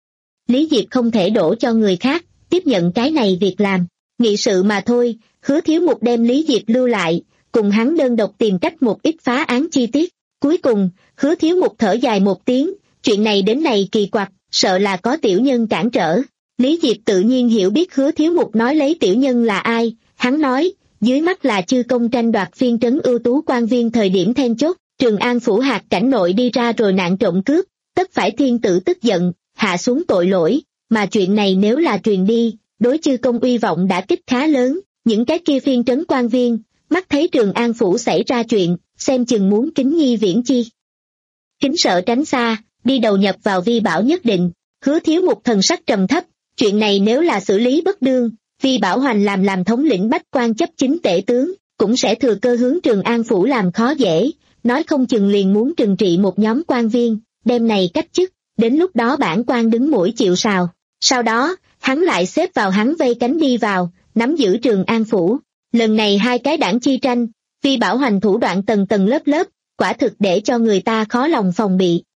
Lý Diệp không thể đổ cho người khác, tiếp nhận cái này việc làm, nghị sự mà thôi, Hứa Thiếu Mục đem Lý Diệp lưu lại, cùng hắn đơn độc tìm cách một ít phá án chi tiết. Cuối cùng, Hứa Thiếu Mục thở dài một tiếng, chuyện này đến này kỳ quặc, sợ là có tiểu nhân cản trở. Lý Diệp tự nhiên hiểu biết Hứa Thiếu Mục nói lấy tiểu nhân là ai, hắn nói, dưới mắt là chư công tranh đoạt phiên trấn ưu tú quan viên thời điểm then chốt, Trường An Phủ hạt cảnh nội đi ra rồi nạn trộm cướp, tất phải thiên tử tức giận, hạ xuống tội lỗi, mà chuyện này nếu là truyền đi, đối chư công uy vọng đã kích khá lớn, những cái kia phiên trấn quan viên, mắt thấy Trường An Phủ xảy ra chuyện, xem chừng muốn kính nhi viễn chi. Kính sợ tránh xa, đi đầu nhập vào vi bảo nhất định, Hứa Thiếu Mục thần sắc trầm thấp, chuyện này nếu là xử lý bất đương, Vi Bảo Hoành làm làm thống lĩnh bách quan chấp chính tể tướng, cũng sẽ thừa cơ hướng Trường An Phủ làm khó dễ, nói không chừng liền muốn trừng trị một nhóm quan viên, đem này cách chức, đến lúc đó bản quan đứng mũi chịu sào. Sau đó, hắn lại xếp vào hắn vây cánh đi vào, nắm giữ Trường An Phủ. Lần này hai cái đảng chi tranh, Vi Bảo Hoành thủ đoạn tầng tầng lớp lớp, quả thực để cho người ta khó lòng phòng bị.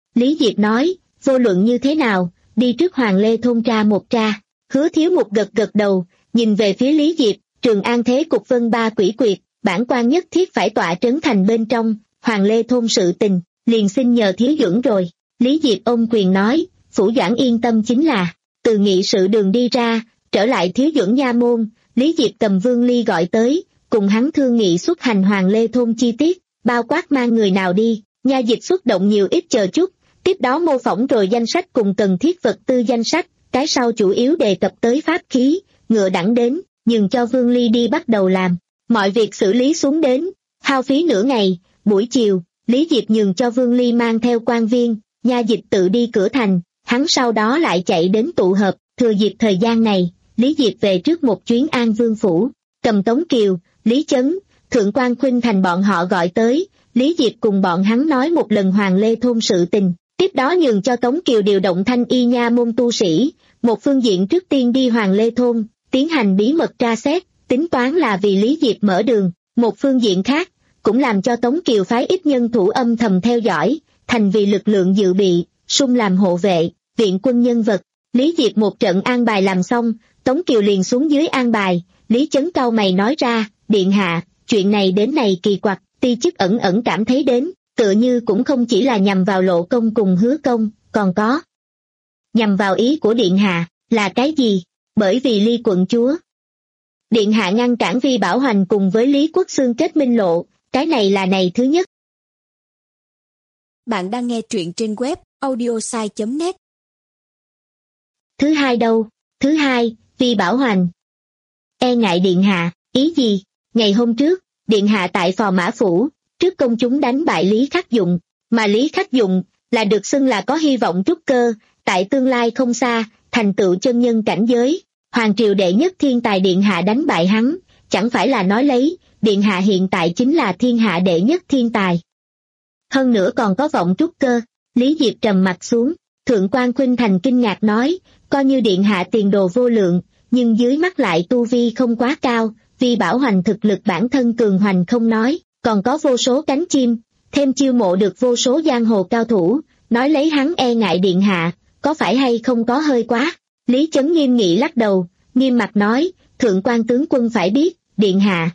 Lý Diệp nói, vô luận như thế nào, đi trước Hoàng Lê thôn tra một tra. Hứa Thiếu Mục gật gật đầu, nhìn về phía Lý Diệp, Trường An thế cục vân ba quỷ quyệt, bản quan nhất thiết phải tọa trấn thành bên trong, Hoàng Lê thôn sự tình, liền xin nhờ Thiếu Duẩn rồi. Lý Diệp ôm quyền nói, Phủ Doãn yên tâm chính là, từ nghị sự đường đi ra, trở lại Thiếu Duẩn nha môn, Lý Diệp cầm Vương Ly gọi tới, cùng hắn thương nghị xuất hành Hoàng Lê thôn chi tiết, bao quát mang người nào đi, nha dịch xuất động nhiều ít chờ chút, tiếp đó mô phỏng rồi danh sách cùng cần thiết vật tư danh sách, cái sau chủ yếu đề cập tới pháp khí, ngựa đẳng đến, nhường cho Vương Ly đi bắt đầu làm, mọi việc xử lý xuống đến, hao phí nửa ngày, buổi chiều, Lý Diệp nhường cho Vương Ly mang theo quan viên, nha dịch tự đi cửa thành, hắn sau đó lại chạy đến tụ hợp, thừa dịp thời gian này, Lý Diệp về trước một chuyến An Vương Phủ, cầm Tống Kiều, Lý Chấn, Thượng quan Khuynh Thành bọn họ gọi tới, Lý Diệp cùng bọn hắn nói một lần Hoàng Lê thôn sự tình, tiếp đó nhường cho Tống Kiều điều động thanh y nha môn tu sĩ, một phương diện trước tiên đi Hoàng Lê thôn, tiến hành bí mật tra xét, tính toán là vì Lý Diệp mở đường, một phương diện khác, cũng làm cho Tống Kiều phái ít nhân thủ âm thầm theo dõi, thành vì lực lượng dự bị, sung làm hộ vệ, viện quân nhân vật. Lý Diệp một trận an bài làm xong, Tống Kiều liền xuống dưới an bài, Lý Chấn cau mày nói ra, điện hạ, chuyện này đến này kỳ quặc, ti chức ẩn ẩn cảm thấy đến, tựa như cũng không chỉ là nhằm vào Lộ Công cùng Hứa Công, còn có nhằm vào ý của điện hạ, là cái gì? Bởi vì Ly quận chúa điện hạ ngăn cản Vi Bảo Hoành cùng với Lý Quốc Xương kết minh lộ, cái này là này thứ nhất. Bạn đang nghe truyện trên web audiosai chấm net. Thứ hai đâu? Thứ hai, Vi Bảo Hoành e ngại điện hạ, ý gì? Ngày hôm trước, điện hạ tại Phò Mã Phủ, trước công chúng đánh bại Lý Khắc Dụng, mà Lý Khắc Dụng là được xưng là có hy vọng trúc cơ, tại tương lai không xa, thành tựu chân nhân cảnh giới. Hoàng triều đệ nhất thiên tài điện hạ đánh bại hắn, chẳng phải là nói lấy, điện hạ hiện tại chính là thiên hạ đệ nhất thiên tài. Hơn nữa còn có vọng trúc cơ. Lý Diệp trầm mặt xuống, Thượng quan Khuynh Thành kinh ngạc nói, coi như điện hạ tiền đồ vô lượng, nhưng dưới mắt lại tu vi không quá cao, Vi Bảo Hoành thực lực bản thân cường hoành không nói, còn có vô số cánh chim, thêm chiêu mộ được vô số giang hồ cao thủ, nói lấy hắn e ngại điện hạ, có phải hay không có hơi quá? Lý Chấn nghiêm nghị lắc đầu, nghiêm mặt nói, Thượng quan tướng quân phải biết, điện hạ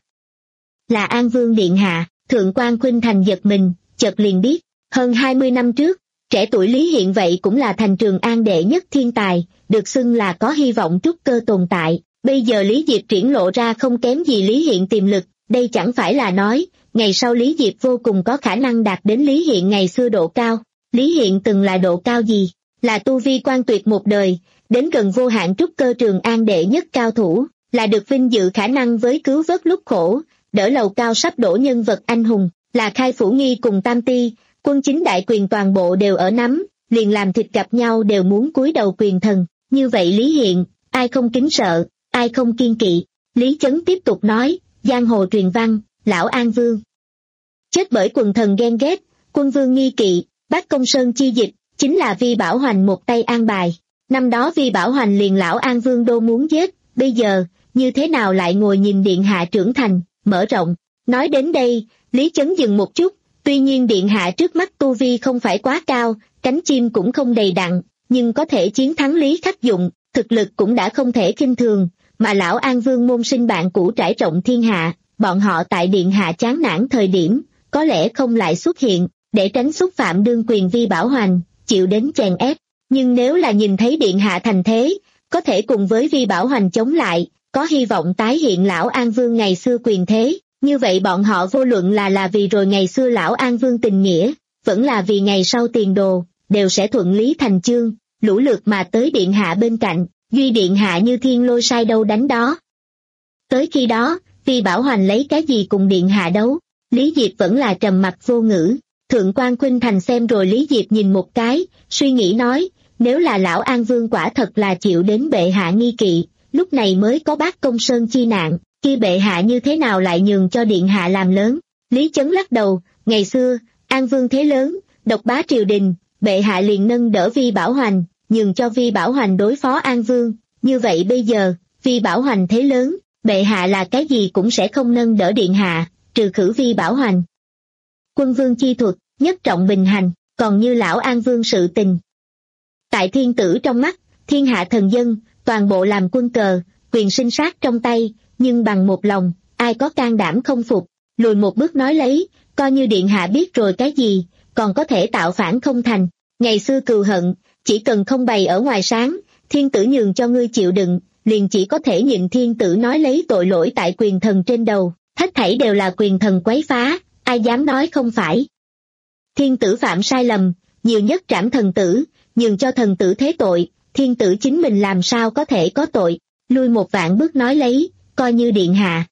là An Vương điện hạ. Thượng quan Khuynh Thành giật mình, chợt liền biết, hơn hai mươi năm trước, trẻ tuổi Lý hiện vậy cũng là thành Trường An đệ nhất thiên tài, được xưng là có hy vọng trúc cơ tồn tại, bây giờ Lý Diệp triển lộ ra không kém gì Lý Hiện tiềm lực, đây chẳng phải là nói, ngày sau Lý Diệp vô cùng có khả năng đạt đến Lý Hiện ngày xưa độ cao. Lý Hiện từng là độ cao gì? Là tu vi quan tuyệt một đời, đến gần vô hạn trúc cơ Trường An đệ nhất cao thủ, là được vinh dự khả năng với cứu vớt lúc khổ, đỡ lầu cao sắp đổ nhân vật anh hùng, là khai phủ nghi cùng tam ti, quân chính đại quyền toàn bộ đều ở nắm, liền làm thịt gặp nhau đều muốn cúi đầu quyền thần, như vậy Lý Hiện, ai không kính sợ, ai không kiên kỵ. Lý Chấn tiếp tục nói, giang hồ truyền văn, lão An Vương chết bởi quần thần ghen ghét, quân vương nghi kỵ, Bác Công Sơn chi dịch, chính là Vi Bảo Hoành một tay an bài. Năm đó Vi Bảo Hoành liền lão An Vương đô muốn giết, bây giờ, như thế nào lại ngồi nhìn điện hạ trưởng thành, mở rộng. Nói đến đây, Lý Chấn dừng một chút, tuy nhiên điện hạ trước mắt tu vi không phải quá cao, cánh chim cũng không đầy đặn, nhưng có thể chiến thắng Lý Khắc Dụng, thực lực cũng đã không thể khinh thường, mà lão An Vương môn sinh bạn cũ trải rộng thiên hạ, bọn họ tại điện hạ chán nản thời điểm, có lẽ không lại xuất hiện, để tránh xúc phạm đương quyền Vi Bảo Hoành, chịu đến chèn ép. Nhưng nếu là nhìn thấy điện hạ thành thế, có thể cùng với Vi Bảo Hoành chống lại, có hy vọng tái hiện lão An Vương ngày xưa quyền thế, như vậy bọn họ vô luận là là vì rồi ngày xưa lão An Vương tình nghĩa, vẫn là vì ngày sau tiền đồ, đều sẽ thuận lý thành chương, lũ lượt mà tới điện hạ bên cạnh, duy điện hạ như thiên lôi sai đâu đánh đó. Tới khi đó, Vi Bảo Hoành lấy cái gì cùng điện hạ đấu? Lý Diệp vẫn là trầm mặc vô ngữ. Thượng quan Khuynh Thành xem rồi Lý Diệp nhìn một cái, suy nghĩ nói, nếu là lão An Vương quả thật là chịu đến bệ hạ nghi kỵ, lúc này mới có Bác Công Sơn chi nạn, kia bệ hạ như thế nào lại nhường cho điện hạ làm lớn? Lý Chấn lắc đầu, ngày xưa, An Vương thế lớn, độc bá triều đình, bệ hạ liền nâng đỡ Vi Bảo Hoành, nhường cho Vi Bảo Hoành đối phó An Vương, như vậy bây giờ, Vi Bảo Hoành thế lớn, bệ hạ là cái gì cũng sẽ không nâng đỡ điện hạ, trừ khử Vi Bảo Hoành. Quân vương chi thuật, nhất trọng bình hành, còn như lão An Vương sự tình. Tại thiên tử trong mắt, thiên hạ thần dân, toàn bộ làm quân cờ, quyền sinh sát trong tay, nhưng bằng một lòng, ai có can đảm không phục, lùi một bước nói lấy, coi như điện hạ biết rồi cái gì, còn có thể tạo phản không thành. Ngày xưa cừu hận, chỉ cần không bày ở ngoài sáng, thiên tử nhường cho ngươi chịu đựng, liền chỉ có thể nhịn thiên tử nói lấy tội lỗi tại quyền thần trên đầu, hết thảy đều là quyền thần quấy phá, ai dám nói không phải. Thiên tử phạm sai lầm, nhiều nhất trảm thần tử, nhường cho thần tử thế tội, thiên tử chính mình làm sao có thể có tội, lui một vạn bước nói lấy, coi như điện hạ.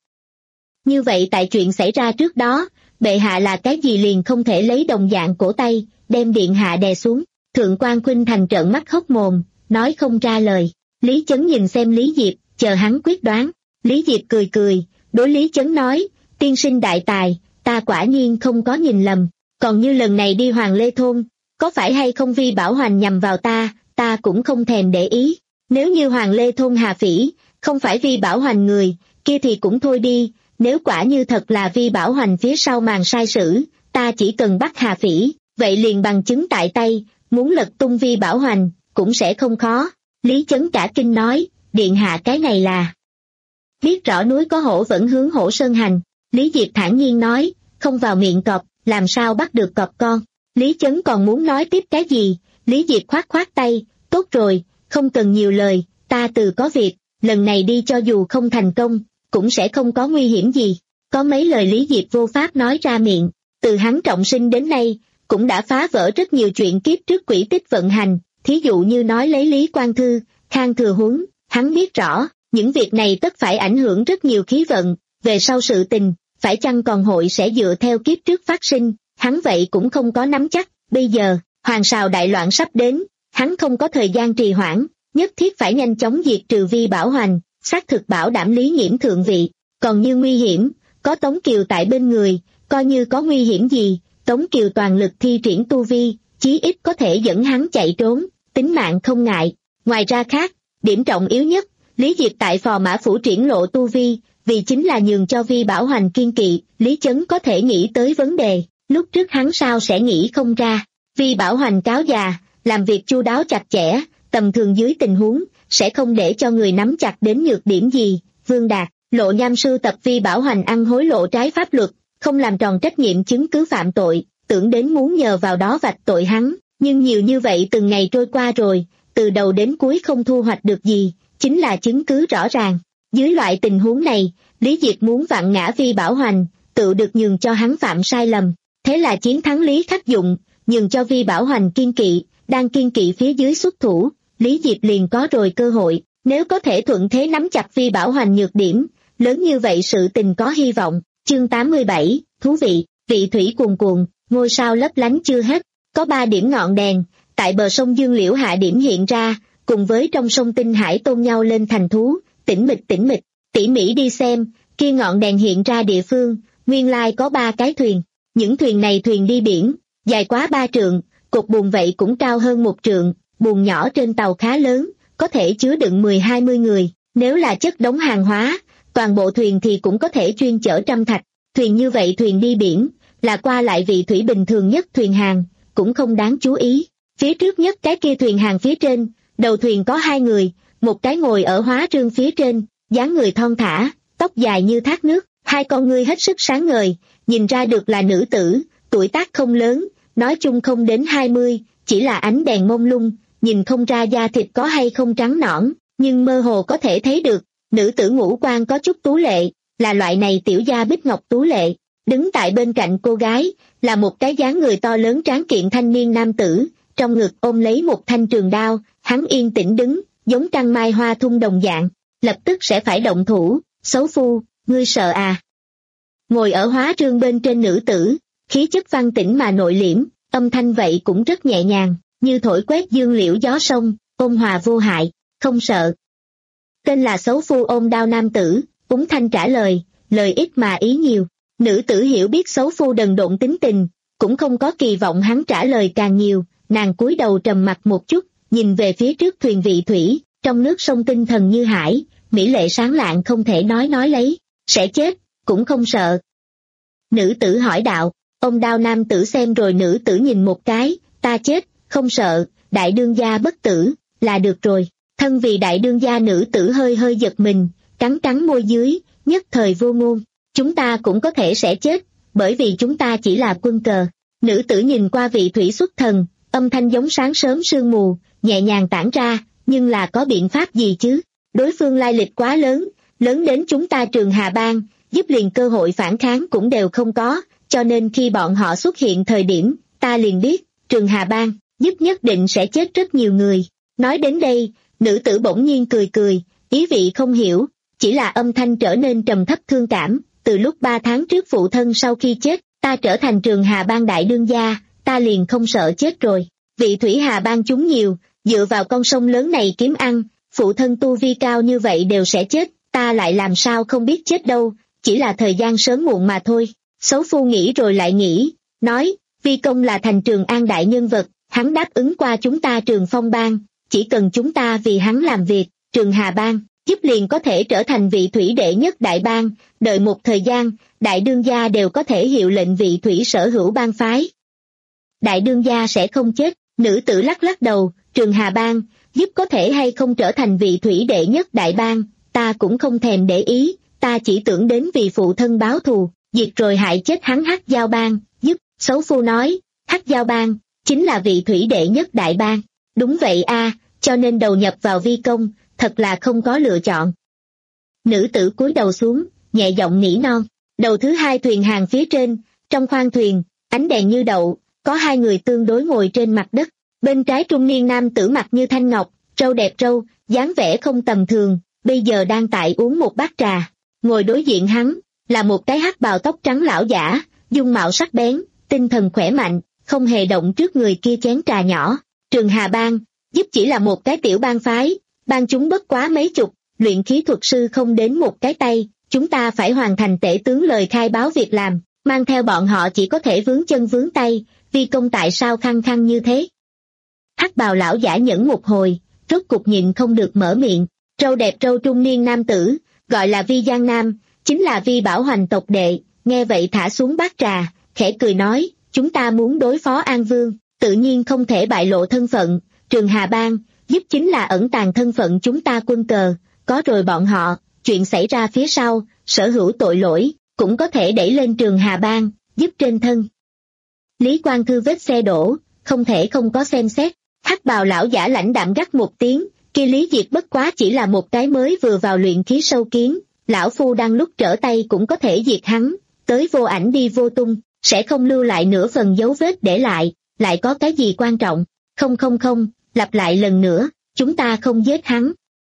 Như vậy tại chuyện xảy ra trước đó, bệ hạ là cái gì liền không thể lấy đồng dạng cổ tay, đem điện hạ đè xuống. Thượng quan Khuynh Thành trợn mắt hốc mồm, nói không ra lời. Lý Chấn nhìn xem Lý Diệp, chờ hắn quyết đoán. Lý Diệp cười cười, đối Lý Chấn nói, tiên sinh đại tài, ta quả nhiên không có nhìn lầm, còn như lần này đi Hoàng Lê Thôn, có phải hay không Vi Bảo Hoành nhằm vào ta, ta cũng không thèm để ý. Nếu như Hoàng Lê Thôn Hà Phỉ, không phải Vi Bảo Hoành người, kia thì cũng thôi đi, nếu quả như thật là Vi Bảo Hoành phía sau màn sai sử, ta chỉ cần bắt Hà Phỉ, vậy liền bằng chứng tại tay, muốn lật tung Vi Bảo Hoành, cũng sẽ không khó. Lý Chấn cả kinh nói, điện hạ cái này là... Biết rõ núi có hổ vẫn hướng hổ sơn hành, Lý Diệp thản nhiên nói, không vào miệng cọp, làm sao bắt được cọp con. Lý Chấn còn muốn nói tiếp cái gì, Lý Diệp khoát khoát tay, tốt rồi, không cần nhiều lời, ta từ có việc, lần này đi cho dù không thành công, cũng sẽ không có nguy hiểm gì. Có mấy lời Lý Diệp vô pháp nói ra miệng, từ hắn trọng sinh đến nay, cũng đã phá vỡ rất nhiều chuyện kiếp trước quỹ tích vận hành, thí dụ như nói lấy Lý Quang Thư, Khang Thừa Huấn, hắn biết rõ, những việc này tất phải ảnh hưởng rất nhiều khí vận, về sau sự tình, phải chăng còn hội sẽ dựa theo kiếp trước phát sinh, hắn vậy cũng không có nắm chắc, bây giờ, hoàng sào đại loạn sắp đến, hắn không có thời gian trì hoãn, nhất thiết phải nhanh chóng diệt trừ Vi Bảo Hoành, xác thực bảo đảm Lý Nghiễm thượng vị, còn như nguy hiểm, có Tống Kiều tại bên người, coi như có nguy hiểm gì, Tống Kiều toàn lực thi triển tu vi, chí ít có thể dẫn hắn chạy trốn, tính mạng không ngại. Ngoài ra khác, điểm trọng yếu nhất, Lý Diệp tại Phò Mã Phủ triển lộ tu vi, vì chính là nhường cho Vi Bảo Hoành kiên kỵ, Lý Chấn có thể nghĩ tới vấn đề, lúc trước hắn sao sẽ nghĩ không ra. Vi Bảo Hoành cáo già, làm việc chu đáo chặt chẽ, tầm thường dưới tình huống, sẽ không để cho người nắm chặt đến nhược điểm gì. Vương Đạt, Lộ Nham sưu tập Vi Bảo Hoành ăn hối lộ trái pháp luật, không làm tròn trách nhiệm chứng cứ phạm tội, tưởng đến muốn nhờ vào đó vạch tội hắn, nhưng nhiều như vậy từng ngày trôi qua rồi, từ đầu đến cuối không thu hoạch được gì, chính là chứng cứ rõ ràng. Dưới loại tình huống này, Lý Diệp muốn vặn ngã Vi Bảo Hoành, tự được nhường cho hắn phạm sai lầm, thế là chiến thắng Lý Khắc Dụng, nhường cho Vi Bảo Hoành kiên kỵ, đang kiên kỵ phía dưới xuất thủ, Lý Diệp liền có rồi cơ hội, nếu có thể thuận thế nắm chặt Vi Bảo Hoành nhược điểm, lớn như vậy sự tình có hy vọng. Chương tám mươi bảy, thú vị, vị thủy cuồn cuộn, ngôi sao lấp lánh chưa hết, có ba điểm ngọn đèn, tại bờ sông Dương Liễu hạ điểm hiện ra, cùng với trong sông Tinh Hải tôn nhau lên thành thú, tĩnh mịch tĩnh mịch, tỉ mỉ đi xem, kia ngọn đèn hiện ra địa phương, nguyên lai có ba cái thuyền, những thuyền này thuyền đi biển, dài quá ba trượng, cột buồm vậy cũng cao hơn một trượng, buồm nhỏ trên tàu khá lớn, có thể chứa đựng mười hai mươi người, nếu là chất đống hàng hóa, toàn bộ thuyền thì cũng có thể chuyên chở trăm thạch, thuyền như vậy thuyền đi biển, là qua lại vị thủy bình thường nhất thuyền hàng, cũng không đáng chú ý. Phía trước nhất cái kia thuyền hàng phía trên, đầu thuyền có hai người, một cái ngồi ở hóa trương phía trên, dáng người thon thả, tóc dài như thác nước, hai con ngươi hết sức sáng ngời, nhìn ra được là nữ tử, tuổi tác không lớn, nói chung không đến hai mươi, chỉ là ánh đèn mông lung, nhìn không ra da thịt có hay không trắng nõn, nhưng mơ hồ có thể thấy được, nữ tử ngũ quan có chút tú lệ, là loại này tiểu gia bích ngọc tú lệ. Đứng tại bên cạnh cô gái, là một cái dáng người to lớn tráng kiện thanh niên nam tử, trong ngực ôm lấy một thanh trường đao, hắn yên tĩnh đứng, giống trăng mai hoa thung đồng dạng, lập tức sẽ phải động thủ, xấu phu, ngươi sợ à. Ngồi ở hóa trương bên trên nữ tử, khí chất văn tĩnh mà nội liễm, âm thanh vậy cũng rất nhẹ nhàng, như thổi quét dương liễu gió sông, ôn hòa vô hại, không sợ. Tên là xấu phu ôm đao nam tử, úng thanh trả lời, lời ít mà ý nhiều. Nữ tử hiểu biết xấu phu đần độn tính tình, cũng không có kỳ vọng hắn trả lời càng nhiều, nàng cúi đầu trầm mặt một chút, nhìn về phía trước thuyền vị thủy, trong nước sông tinh thần như hải, mỹ lệ sáng lạng không thể nói nói lấy, sẽ chết, cũng không sợ. Nữ tử hỏi đạo, ông đao nam tử xem rồi nữ tử nhìn một cái, ta chết, không sợ, đại đương gia bất tử, là được rồi. Thân vì đại đương gia nữ tử hơi hơi giật mình, cắn cắn môi dưới, nhất thời vô ngôn. Chúng ta cũng có thể sẽ chết, bởi vì chúng ta chỉ là quân cờ. Nữ tử nhìn qua vị thủy xuất thần, âm thanh giống sáng sớm sương mù, nhẹ nhàng tản ra, nhưng là có biện pháp gì chứ? Đối phương lai lịch quá lớn, lớn đến chúng ta Trường Hà Bang, giúp liền cơ hội phản kháng cũng đều không có, cho nên khi bọn họ xuất hiện thời điểm, ta liền biết, Trường Hà Bang, giúp nhất định sẽ chết rất nhiều người. Nói đến đây, nữ tử bỗng nhiên cười cười, ý vị không hiểu, chỉ là âm thanh trở nên trầm thấp thương cảm. Từ lúc ba tháng trước phụ thân sau khi chết, ta trở thành Trường Hà Bang đại đương gia, ta liền không sợ chết rồi. Vị Thủy Hà Bang chúng nhiều, dựa vào con sông lớn này kiếm ăn, phụ thân tu vi cao như vậy đều sẽ chết, ta lại làm sao không biết chết đâu, chỉ là thời gian sớm muộn mà thôi. Xấu phu nghĩ rồi lại nghĩ, nói, Vi công là thành Trường An đại nhân vật, hắn đáp ứng qua chúng ta Trường Phong Bang, chỉ cần chúng ta vì hắn làm việc, Trường Hà Bang giúp liền có thể trở thành vị thủy đệ nhất đại bang, đợi một thời gian, đại đương gia đều có thể hiệu lệnh vị thủy sở hữu bang phái. Đại đương gia sẽ không chết, nữ tử lắc lắc đầu, Trường Hà Bang, giúp có thể hay không trở thành vị thủy đệ nhất đại bang, ta cũng không thèm để ý, ta chỉ tưởng đến vì phụ thân báo thù, diệt rồi hại chết hắn Hắc Giao Bang, giúp, xấu phu nói, Hắc Giao Bang, chính là vị thủy đệ nhất đại bang. Đúng vậy a, cho nên đầu nhập vào Vi công, thật là không có lựa chọn. Nữ tử cúi đầu xuống, nhẹ giọng nỉ non. Đầu thứ hai thuyền hàng phía trên, trong khoang thuyền, ánh đèn như đậu, có hai người tương đối ngồi trên mặt đất. Bên trái trung niên nam tử mặt như thanh ngọc, râu đẹp râu, dáng vẻ không tầm thường, bây giờ đang tại uống một bát trà. Ngồi đối diện hắn, là một cái hắc bào tóc trắng lão giả, dung mạo sắc bén, tinh thần khỏe mạnh, không hề động trước người kia chén trà nhỏ. Trường Hà Bang, giúp chỉ là một cái tiểu bang phái, bang chúng bất quá mấy chục, luyện khí thuật sư không đến một cái tay, chúng ta phải hoàn thành tể tướng lời khai báo việc làm, mang theo bọn họ chỉ có thể vướng chân vướng tay, Vi công tại sao khăng khăng như thế? Hắc bào lão giả nhẫn một hồi, rốt cục nhịn không được mở miệng, râu đẹp râu trung niên nam tử, gọi là Vi Giang Nam, chính là Vi Bảo Hoành tộc đệ, nghe vậy thả xuống bát trà, khẽ cười nói, chúng ta muốn đối phó An Vương, tự nhiên không thể bại lộ thân phận, Trường Hà Bang, giúp chính là ẩn tàng thân phận chúng ta quân cờ, có rồi bọn họ, chuyện xảy ra phía sau, sở hữu tội lỗi, cũng có thể đẩy lên Trường Hà Bang, giúp trên thân. Lý Quang Thư vết xe đổ, không thể không có xem xét, hắc bào lão giả lãnh đạm gắt một tiếng, kia Lý Diệt bất quá chỉ là một cái mới vừa vào luyện khí sâu kiến, lão phu đang lúc trở tay cũng có thể diệt hắn, tới vô ảnh đi vô tung, sẽ không lưu lại nửa phần dấu vết để lại, lại có cái gì quan trọng, không không không, lặp lại lần nữa, chúng ta không giết hắn.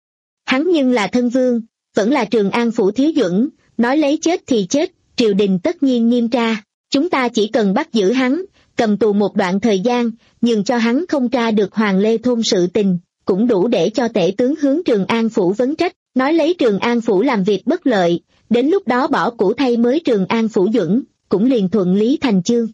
Hắn nhưng là thân vương, vẫn là Trường An phủ thiếu duẩn, nói lấy chết thì chết, triều đình tất nhiên nghiêm tra, chúng ta chỉ cần bắt giữ hắn, cầm tù một đoạn thời gian, nhường cho hắn không tra được Hoàng Lê Thôn sự tình, cũng đủ để cho tể tướng hướng Trường An phủ vấn trách, nói lấy Trường An phủ làm việc bất lợi, đến lúc đó bỏ cũ thay mới Trường An phủ duẩn, cũng liền thuận lý thành chương.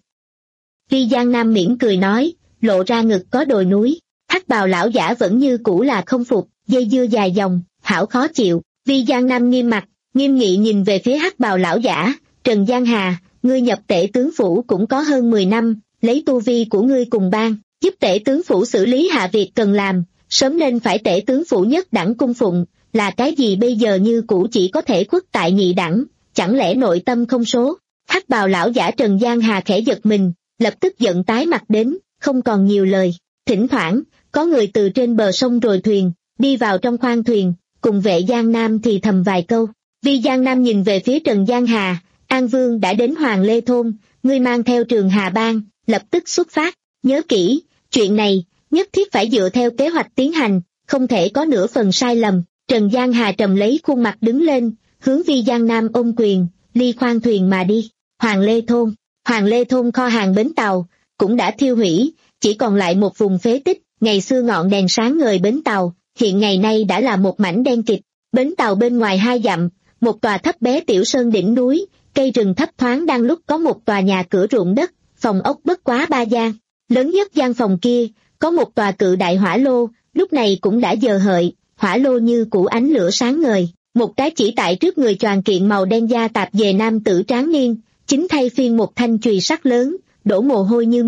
Vi Giang Nam mỉm cười nói, lộ ra ngực có đồi núi, hắc bào lão giả vẫn như cũ là không phục, dây dưa dài dòng, hảo khó chịu. Vi Giang Nam nghiêm mặt, nghiêm nghị nhìn về phía hắc bào lão giả, Trần Giang Hà, ngươi nhập tể tướng phủ cũng có hơn mười năm, lấy tu vi của ngươi cùng bang, giúp tể tướng phủ xử lý hạ việc cần làm, sớm nên phải tể tướng phủ nhất đẳng cung phụng, là cái gì bây giờ như cũ chỉ có thể khuất tại nhị đẳng, chẳng lẽ nội tâm không số? Hắc bào lão giả Trần Giang Hà khẽ giật mình, lập tức giận tái mặt đến, không còn nhiều lời. Thỉnh thoảng, có người từ trên bờ sông rồi thuyền, đi vào trong khoang thuyền, cùng vệ Giang Nam thì thầm vài câu. Vi Giang Nam nhìn về phía Trần Giang Hà, An Vương đã đến Hoàng Lê Thôn, ngươi mang theo Trường Hà Bang, lập tức xuất phát, nhớ kỹ, chuyện này, nhất thiết phải dựa theo kế hoạch tiến hành, không thể có nửa phần sai lầm. Trần Giang Hà trầm lấy khuôn mặt đứng lên, hướng Vi Giang Nam ôm quyền, ly khoang thuyền mà đi. Hoàng Lê Thôn, Hoàng Lê Thôn kho hàng bến tàu, cũng đã thiêu hủy, chỉ còn lại một vùng phế tích, ngày xưa ngọn đèn sáng ngời bến tàu, hiện ngày nay đã là một mảnh đen kịt. Bến tàu bên ngoài hai dặm, một tòa thấp bé tiểu sơn đỉnh núi, cây rừng thấp thoáng đang lúc có một tòa nhà cửa ruộng đất, phòng ốc bất quá ba gian. Lớn nhất gian phòng kia, có một tòa cự đại hỏa lô, lúc này cũng đã giờ hợi, hỏa lô như cũ ánh lửa sáng ngời. Một cái chỉ tại trước người choàng kiện màu đen da tạp dề nam tử tráng niên, chính thay phiên một thanh chùy sắc lớn, đổ mồ hôi như mưa,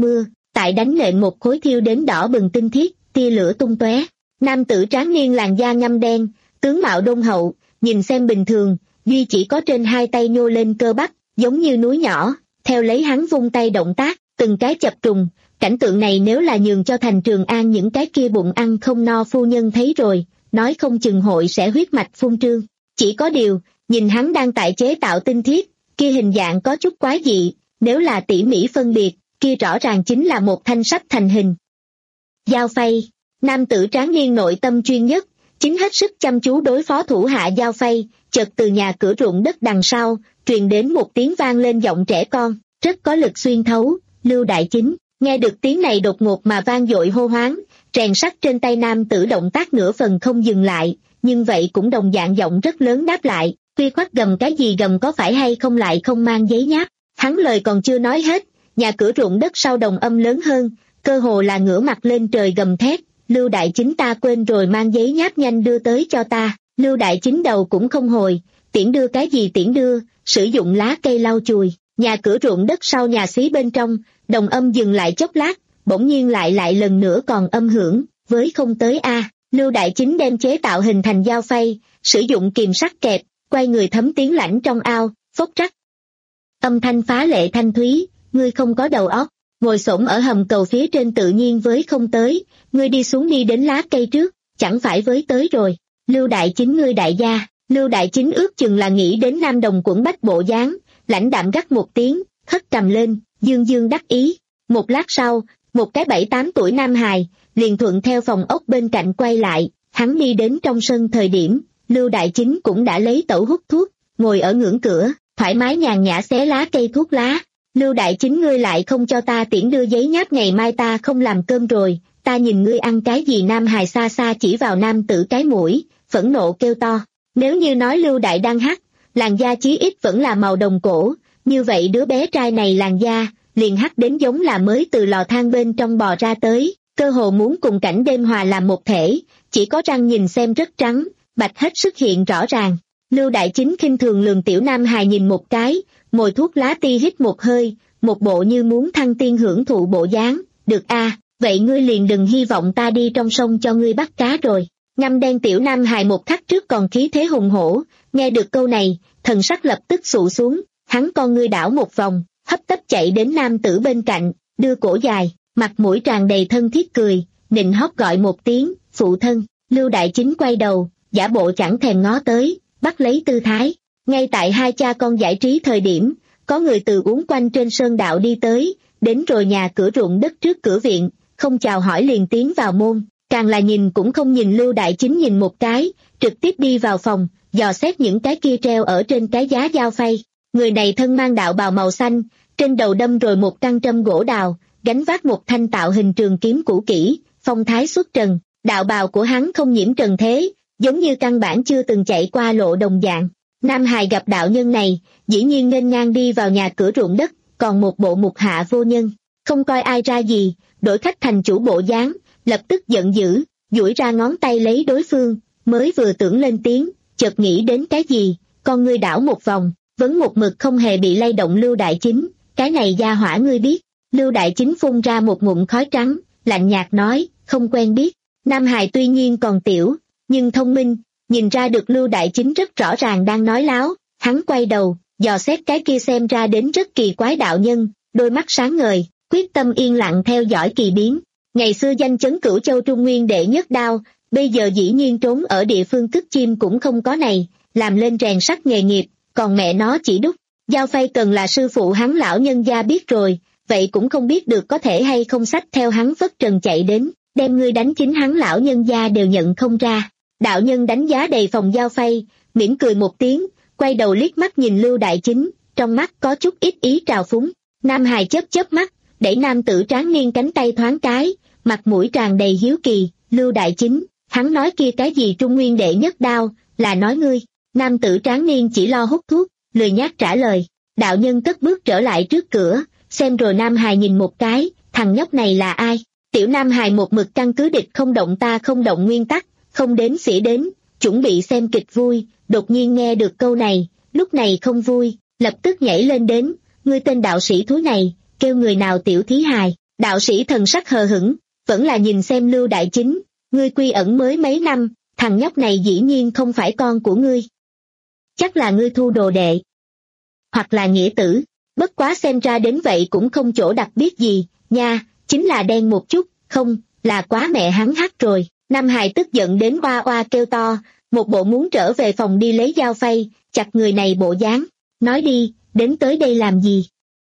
tại đánh nện một khối thiêu đến đỏ bừng tinh thiết, tia lửa tung tóe. Nam tử tráng niên làn da ngăm đen, tướng mạo đôn hậu, nhìn xem bình thường, duy chỉ có trên hai tay nhô lên cơ bắp, giống như núi nhỏ, theo lấy hắn vung tay động tác, từng cái chập trùng, cảnh tượng này nếu là nhường cho thành Trường An những cái kia bụng ăn không no phu nhân thấy rồi, nói không chừng hội sẽ huyết mạch phun trương. Chỉ có điều, nhìn hắn đang tại chế tạo tinh thiết, kia hình dạng có chút quái dị, nếu là tỉ mỉ phân biệt, kia rõ ràng chính là một thanh sắp thành hình. Dao phay, nam tử tráng niên nội tâm chuyên nhất, chính hết sức chăm chú đối phó thủ hạ dao phay, chợt từ nhà cửa ruộng đất đằng sau, truyền đến một tiếng vang lên giọng trẻ con, rất có lực xuyên thấu, Lưu Đại Chính. Nghe được tiếng này đột ngột mà vang dội hô hoáng, rèn sắt trên tay nam tử động tác nửa phần không dừng lại, nhưng vậy cũng đồng dạng giọng rất lớn đáp lại, khuya khoắt gầm cái gì gầm có phải hay không lại không mang giấy nháp. Hắn lời còn chưa nói hết, nhà cửa ruộng đất sau đồng âm lớn hơn, cơ hồ là ngửa mặt lên trời gầm thét, Lưu Đại Chính ta quên rồi mang giấy nháp nhanh đưa tới cho ta. Lưu Đại Chính đầu cũng không hồi, tiễn đưa cái gì tiễn đưa, sử dụng lá cây lau chùi. Nhà cửa ruộng đất sau nhà xí bên trong, đồng âm dừng lại chốc lát, bỗng nhiên lại lại lần nữa còn âm hưởng, với không tới a. Lưu Đại Chính đem chế tạo hình thành dao phay, sử dụng kìm sắt kẹp, quay người thấm tiếng lãnh trong ao, phốc rắc. Âm thanh phá lệ thanh thúy, ngươi không có đầu óc, ngồi xổm ở hầm cầu phía trên tự nhiên với không tới, ngươi đi xuống đi đến lá cây trước, chẳng phải với tới rồi. Lưu Đại Chính ngươi đại gia, Lưu Đại Chính ước chừng là nghĩ đến Nam Đồng Quẩn Bách bộ dáng, lãnh đạm gắt một tiếng, hất cầm lên, dương dương đắc ý. Một lát sau, một cái bảy tám tuổi nam hài, liền thuận theo phòng ốc bên cạnh quay lại, hắn đi đến trong sân thời điểm, Lưu Đại Chính cũng đã lấy tẩu hút thuốc, ngồi ở ngưỡng cửa, thoải mái nhàn nhã xé lá cây thuốc lá. Lưu Đại Chính ngươi lại không cho ta tiễn đưa giấy nháp, ngày mai ta không làm cơm rồi, ta nhìn ngươi ăn cái gì. Nam hài xa xa chỉ vào nam tử cái mũi, phẫn nộ kêu to. Nếu như nói Lưu Đại đang hắc, làn da chí ít vẫn là màu đồng cổ, như vậy đứa bé trai này làn da, liền hắc đến giống là mới từ lò than bên trong bò ra tới, cơ hồ muốn cùng cảnh đêm hòa làm một thể, chỉ có răng nhìn xem rất trắng, bạch hết sức hiện rõ ràng. Lưu Đại Chính khinh thường lườm tiểu nam hài nhìn một cái, mồi thuốc lá ti hít một hơi, một bộ như muốn thăng tiên hưởng thụ bộ dáng, được a, vậy ngươi liền đừng hy vọng ta đi trong sông cho ngươi bắt cá rồi. Ngăm đen tiểu nam hài một khắc trước còn khí thế hùng hổ, nghe được câu này, thần sắc lập tức sụ xuống, hắn con ngươi đảo một vòng, hấp tấp chạy đến nam tử bên cạnh, đưa cổ dài, mặt mũi tràn đầy thân thiết cười, nịnh hót gọi một tiếng, phụ thân. Lưu Đại Chính quay đầu, giả bộ chẳng thèm ngó tới, bắt lấy tư thái. Ngay tại hai cha con giải trí thời điểm, có người từ uốn quanh trên sơn đạo đi tới, đến rồi nhà cửa ruộng đất trước cửa viện, không chào hỏi liền tiến vào môn, càng là nhìn cũng không nhìn Lưu Đại Chính nhìn một cái, trực tiếp đi vào phòng, dò xét những cái kia treo ở trên cái giá dao phay. Người này thân mang đạo bào màu xanh, trên đầu đâm rồi một căn trâm gỗ đào, gánh vác một thanh tạo hình trường kiếm cũ kỹ, phong thái xuất trần. Đạo bào của hắn không nhiễm trần thế, giống như căn bản chưa từng chạy qua lộ đồng dạng. Nam hài gặp đạo nhân này, dĩ nhiên nên ngang đi vào nhà cửa ruộng đất, còn một bộ mục hạ vô nhân, không coi ai ra gì, đổi khách thành chủ bộ dáng, lập tức giận dữ, duỗi ra ngón tay lấy đối phương, mới vừa tưởng lên tiếng, chợt nghĩ đến cái gì, con ngươi đảo một vòng, vấn một mực không hề bị lay động Lưu Đại Chính, cái này gia hỏa ngươi biết. Lưu Đại Chính phun ra một ngụm khói trắng, lạnh nhạt nói, không quen biết. Nam hài tuy nhiên còn tiểu, nhưng thông minh, nhìn ra được Lưu Đại Chính rất rõ ràng đang nói láo, hắn quay đầu, dò xét cái kia xem ra đến rất kỳ quái đạo nhân, đôi mắt sáng ngời, quyết tâm yên lặng theo dõi kỳ biến. Ngày xưa danh chấn Cửu Châu Trung Nguyên đệ nhất đao, bây giờ dĩ nhiên trốn ở địa phương cất chim cũng không có này, làm lên rèn sắt nghề nghiệp, còn mẹ nó chỉ đúc. Dao phay cần là sư phụ hắn lão nhân gia biết rồi, vậy cũng không biết được có thể hay không xách theo hắn phất trần chạy đến, đem ngươi đánh chính hắn lão nhân gia đều nhận không ra. Đạo nhân đánh giá đầy phòng dao phay, mỉm cười một tiếng, quay đầu liếc mắt nhìn Lưu Đại Chính, trong mắt có chút ít ý trào phúng. Nam hài chớp chớp mắt, đẩy nam tử tráng niên cánh tay thoáng cái, mặt mũi tràn đầy hiếu kỳ. Lưu Đại Chính, hắn nói kia cái gì Trung Nguyên đệ nhất đao, là nói ngươi. Nam tử tráng niên chỉ lo hút thuốc, lười nhác trả lời. Đạo nhân cất bước trở lại trước cửa, xem rồi Nam hài nhìn một cái, thằng nhóc này là ai? Tiểu Nam hài một mực căn cứ địch không động ta không động nguyên tắc, không đến xỉ đến, chuẩn bị xem kịch vui, đột nhiên nghe được câu này, lúc này không vui, lập tức nhảy lên đến, ngươi tên đạo sĩ thúi này, kêu người nào tiểu thí hài. Đạo sĩ thần sắc hờ hững, vẫn là nhìn xem Lưu Đại Chính, ngươi quy ẩn mới mấy năm, thằng nhóc này dĩ nhiên không phải con của ngươi. Chắc là ngươi thu đồ đệ. Hoặc là nghĩa tử, bất quá xem ra đến vậy cũng không chỗ đặc biệt gì, nha, chính là đen một chút, không, là quá mẹ hắn hắc rồi. Nam hài tức giận đến oa oa kêu to, một bộ muốn trở về phòng đi lấy dao phay, chặt người này bộ dáng. Nói đi, đến tới đây làm gì?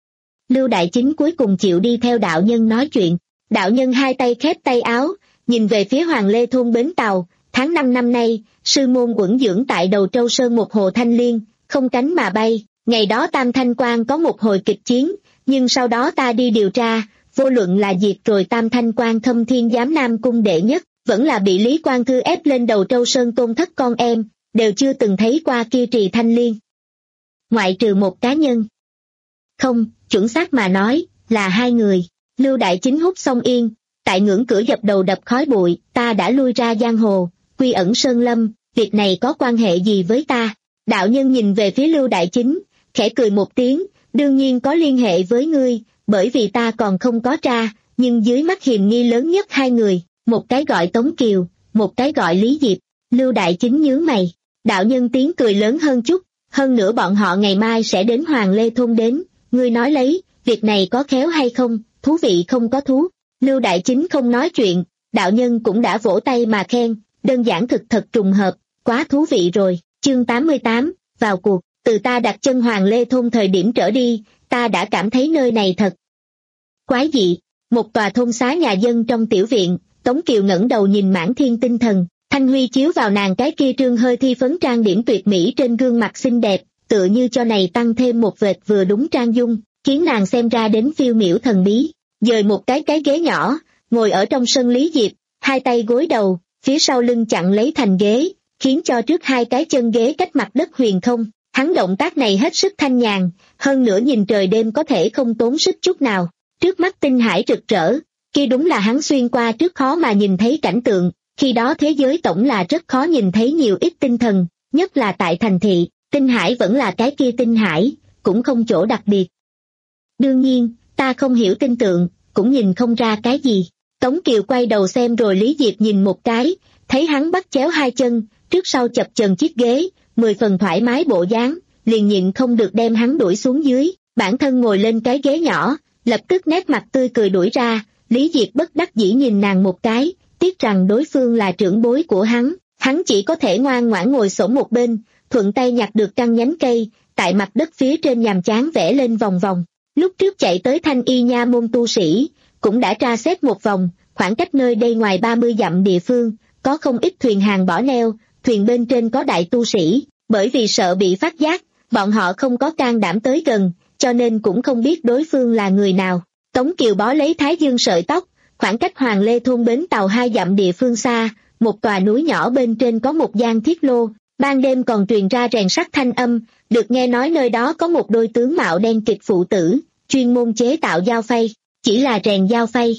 Lưu Đại Chính cuối cùng chịu đi theo đạo nhân nói chuyện. Đạo nhân hai tay khép tay áo, nhìn về phía Hoàng Lê thôn bến tàu. Tháng năm năm nay, sư môn uẩn dưỡng tại đầu Trâu Sơn một hồ thanh liên, không cánh mà bay. Ngày đó Tam Thanh Quan có một hồi kịch chiến, nhưng sau đó ta đi điều tra, vô luận là diệt rồi Tam Thanh Quan Thâm Thiên Giám Nam Cung đệ nhất, vẫn là bị Lý Quang Thư ép lên đầu Trâu Sơn tôn thất con em, đều chưa từng thấy qua kia trì thanh liên. Ngoại trừ một cá nhân. Không, chuẩn xác mà nói, là hai người. Lưu Đại Chính hút xong yên, tại ngưỡng cửa dập đầu đập khói bụi, ta đã lui ra giang hồ, quy ẩn sơn lâm, việc này có quan hệ gì với ta? Đạo nhân nhìn về phía Lưu Đại Chính, khẽ cười một tiếng, đương nhiên có liên hệ với ngươi, bởi vì ta còn không có tra, nhưng dưới mắt hiềm nghi lớn nhất hai người, một cái gọi Tống Kiều, một cái gọi Lý Diệp. Lưu Đại Chính nhướng mày, đạo nhân tiếng cười lớn hơn chút, hơn nữa bọn họ ngày mai sẽ đến Hoàng Lê thôn đến, ngươi nói lấy, việc này có khéo hay không, thú vị không có thú. Lưu Đại Chính không nói chuyện, đạo nhân cũng đã vỗ tay mà khen, đơn giản thực thật trùng hợp, quá thú vị rồi. Chương tám mươi tám, vào cuộc, từ ta đặt chân Hoàng Lê thôn thời điểm trở đi, ta đã cảm thấy nơi này thật quái dị. Một tòa thôn xá nhà dân trong tiểu viện, Tống Kiều ngẩng đầu nhìn mãn thiên tinh thần, thanh huy chiếu vào nàng cái kia trương hơi thi phấn trang điểm tuyệt mỹ trên gương mặt xinh đẹp, tựa như cho này tăng thêm một vệt vừa đúng trang dung, khiến nàng xem ra đến phiêu miểu thần bí. Dời một cái cái ghế nhỏ, ngồi ở trong sân Lý Diệp, hai tay gối đầu, phía sau lưng chặn lấy thành ghế, khiến cho trước hai cái chân ghế cách mặt đất huyền không. Hắn động tác này hết sức thanh nhàn, hơn nữa nhìn trời đêm có thể không tốn sức chút nào. Trước mắt tinh hải rực rỡ, kia đúng là hắn xuyên qua trước khó mà nhìn thấy cảnh tượng, khi đó thế giới tổng là rất khó nhìn thấy nhiều ít tinh thần, nhất là tại thành thị, tinh hải vẫn là cái kia tinh hải, cũng không chỗ đặc biệt. Đương nhiên, ta không hiểu tinh tượng, cũng nhìn không ra cái gì. Tống Kiều quay đầu xem rồi Lý Diệp nhìn một cái, thấy hắn bắt chéo hai chân, trước sau chập chờn chiếc ghế, mười phần thoải mái bộ dáng, liền nhịn không được đem hắn đuổi xuống dưới, bản thân ngồi lên cái ghế nhỏ, lập tức nét mặt tươi cười đuổi ra. Lý Diệp bất đắc dĩ nhìn nàng một cái, tiếc rằng đối phương là trưởng bối của hắn, hắn chỉ có thể ngoan ngoãn ngồi xổm một bên, thuận tay nhặt được căn nhánh cây, tại mặt đất phía trên nhàm chán vẽ lên vòng vòng. Lúc trước chạy tới Thanh Y nha môn tu sĩ, cũng đã tra xét một vòng, khoảng cách nơi đây ngoài ba mươi dặm địa phương, có không ít thuyền hàng bỏ neo, thuyền bên trên có đại tu sĩ, bởi vì sợ bị phát giác, bọn họ không có can đảm tới gần, cho nên cũng không biết đối phương là người nào. Tống Kiều bó lấy thái dương sợi tóc, khoảng cách Hoàng Lê thôn bến tàu hai dặm địa phương xa, một tòa núi nhỏ bên trên có một gian thiết lô, ban đêm còn truyền ra rèn sắt thanh âm, được nghe nói nơi đó có một đôi tướng mạo đen kịt phụ tử, chuyên môn chế tạo dao phay, chỉ là rèn dao phay.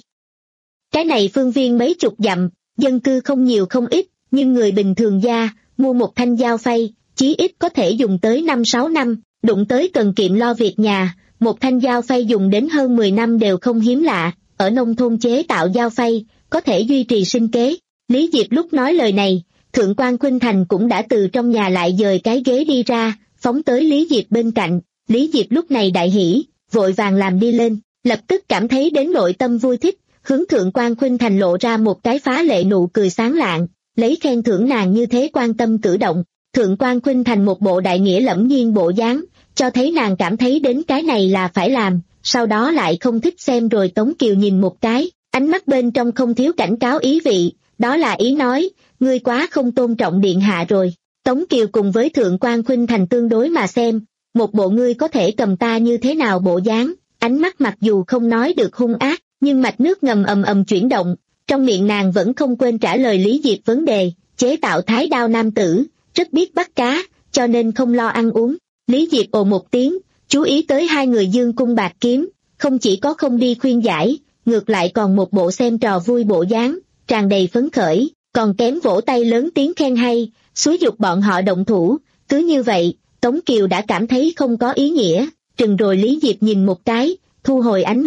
Cái này phương viên mấy chục dặm, dân cư không nhiều không ít, nhưng người bình thường gia, mua một thanh dao phay, chí ít có thể dùng tới năm sáu năm, đụng tới cần kiệm lo việc nhà, một thanh dao phay dùng đến hơn mười năm đều không hiếm lạ, ở nông thôn chế tạo dao phay, có thể duy trì sinh kế. Lý Diệp lúc nói lời này, Thượng quan Khuynh Thành cũng đã từ trong nhà lại dời cái ghế đi ra, phóng tới Lý Diệp bên cạnh. Lý Diệp lúc này đại hỉ, vội vàng làm đi lên, lập tức cảm thấy đến nội tâm vui thích, hướng Thượng quan Khuynh Thành lộ ra một cái phá lệ nụ cười sáng lạng, lấy khen thưởng nàng như thế quan tâm cử động. Thượng quan Khuynh Thành một bộ đại nghĩa lẫm nhiên bộ dáng, cho thấy nàng cảm thấy đến cái này là phải làm, sau đó lại không thích xem rồi Tống Kiều nhìn một cái, ánh mắt bên trong không thiếu cảnh cáo ý vị, đó là ý nói, ngươi quá không tôn trọng điện hạ rồi. Tống Kiều cùng với Thượng quan Khuynh Thành tương đối mà xem, một bộ ngươi có thể cầm ta như thế nào bộ dáng, ánh mắt mặc dù không nói được hung ác, nhưng mạch nước ngầm ầm ầm chuyển động, trong miệng nàng vẫn không quên trả lời Lý Diệp vấn đề, chế tạo thái đao nam tử, rất biết bắt cá, cho nên không lo ăn uống. Lý Diệp ồ một tiếng, chú ý tới hai người dương cung bạc kiếm, không chỉ có không đi khuyên giải, ngược lại còn một bộ xem trò vui bộ dáng, tràn đầy phấn khởi, còn kém vỗ tay lớn tiếng khen hay, xúi giục bọn họ động thủ. Cứ như vậy, Tống Kiều đã cảm thấy không có ý nghĩa, trừng rồi Lý Diệp nhìn một cái, thu hồi ánh mắt.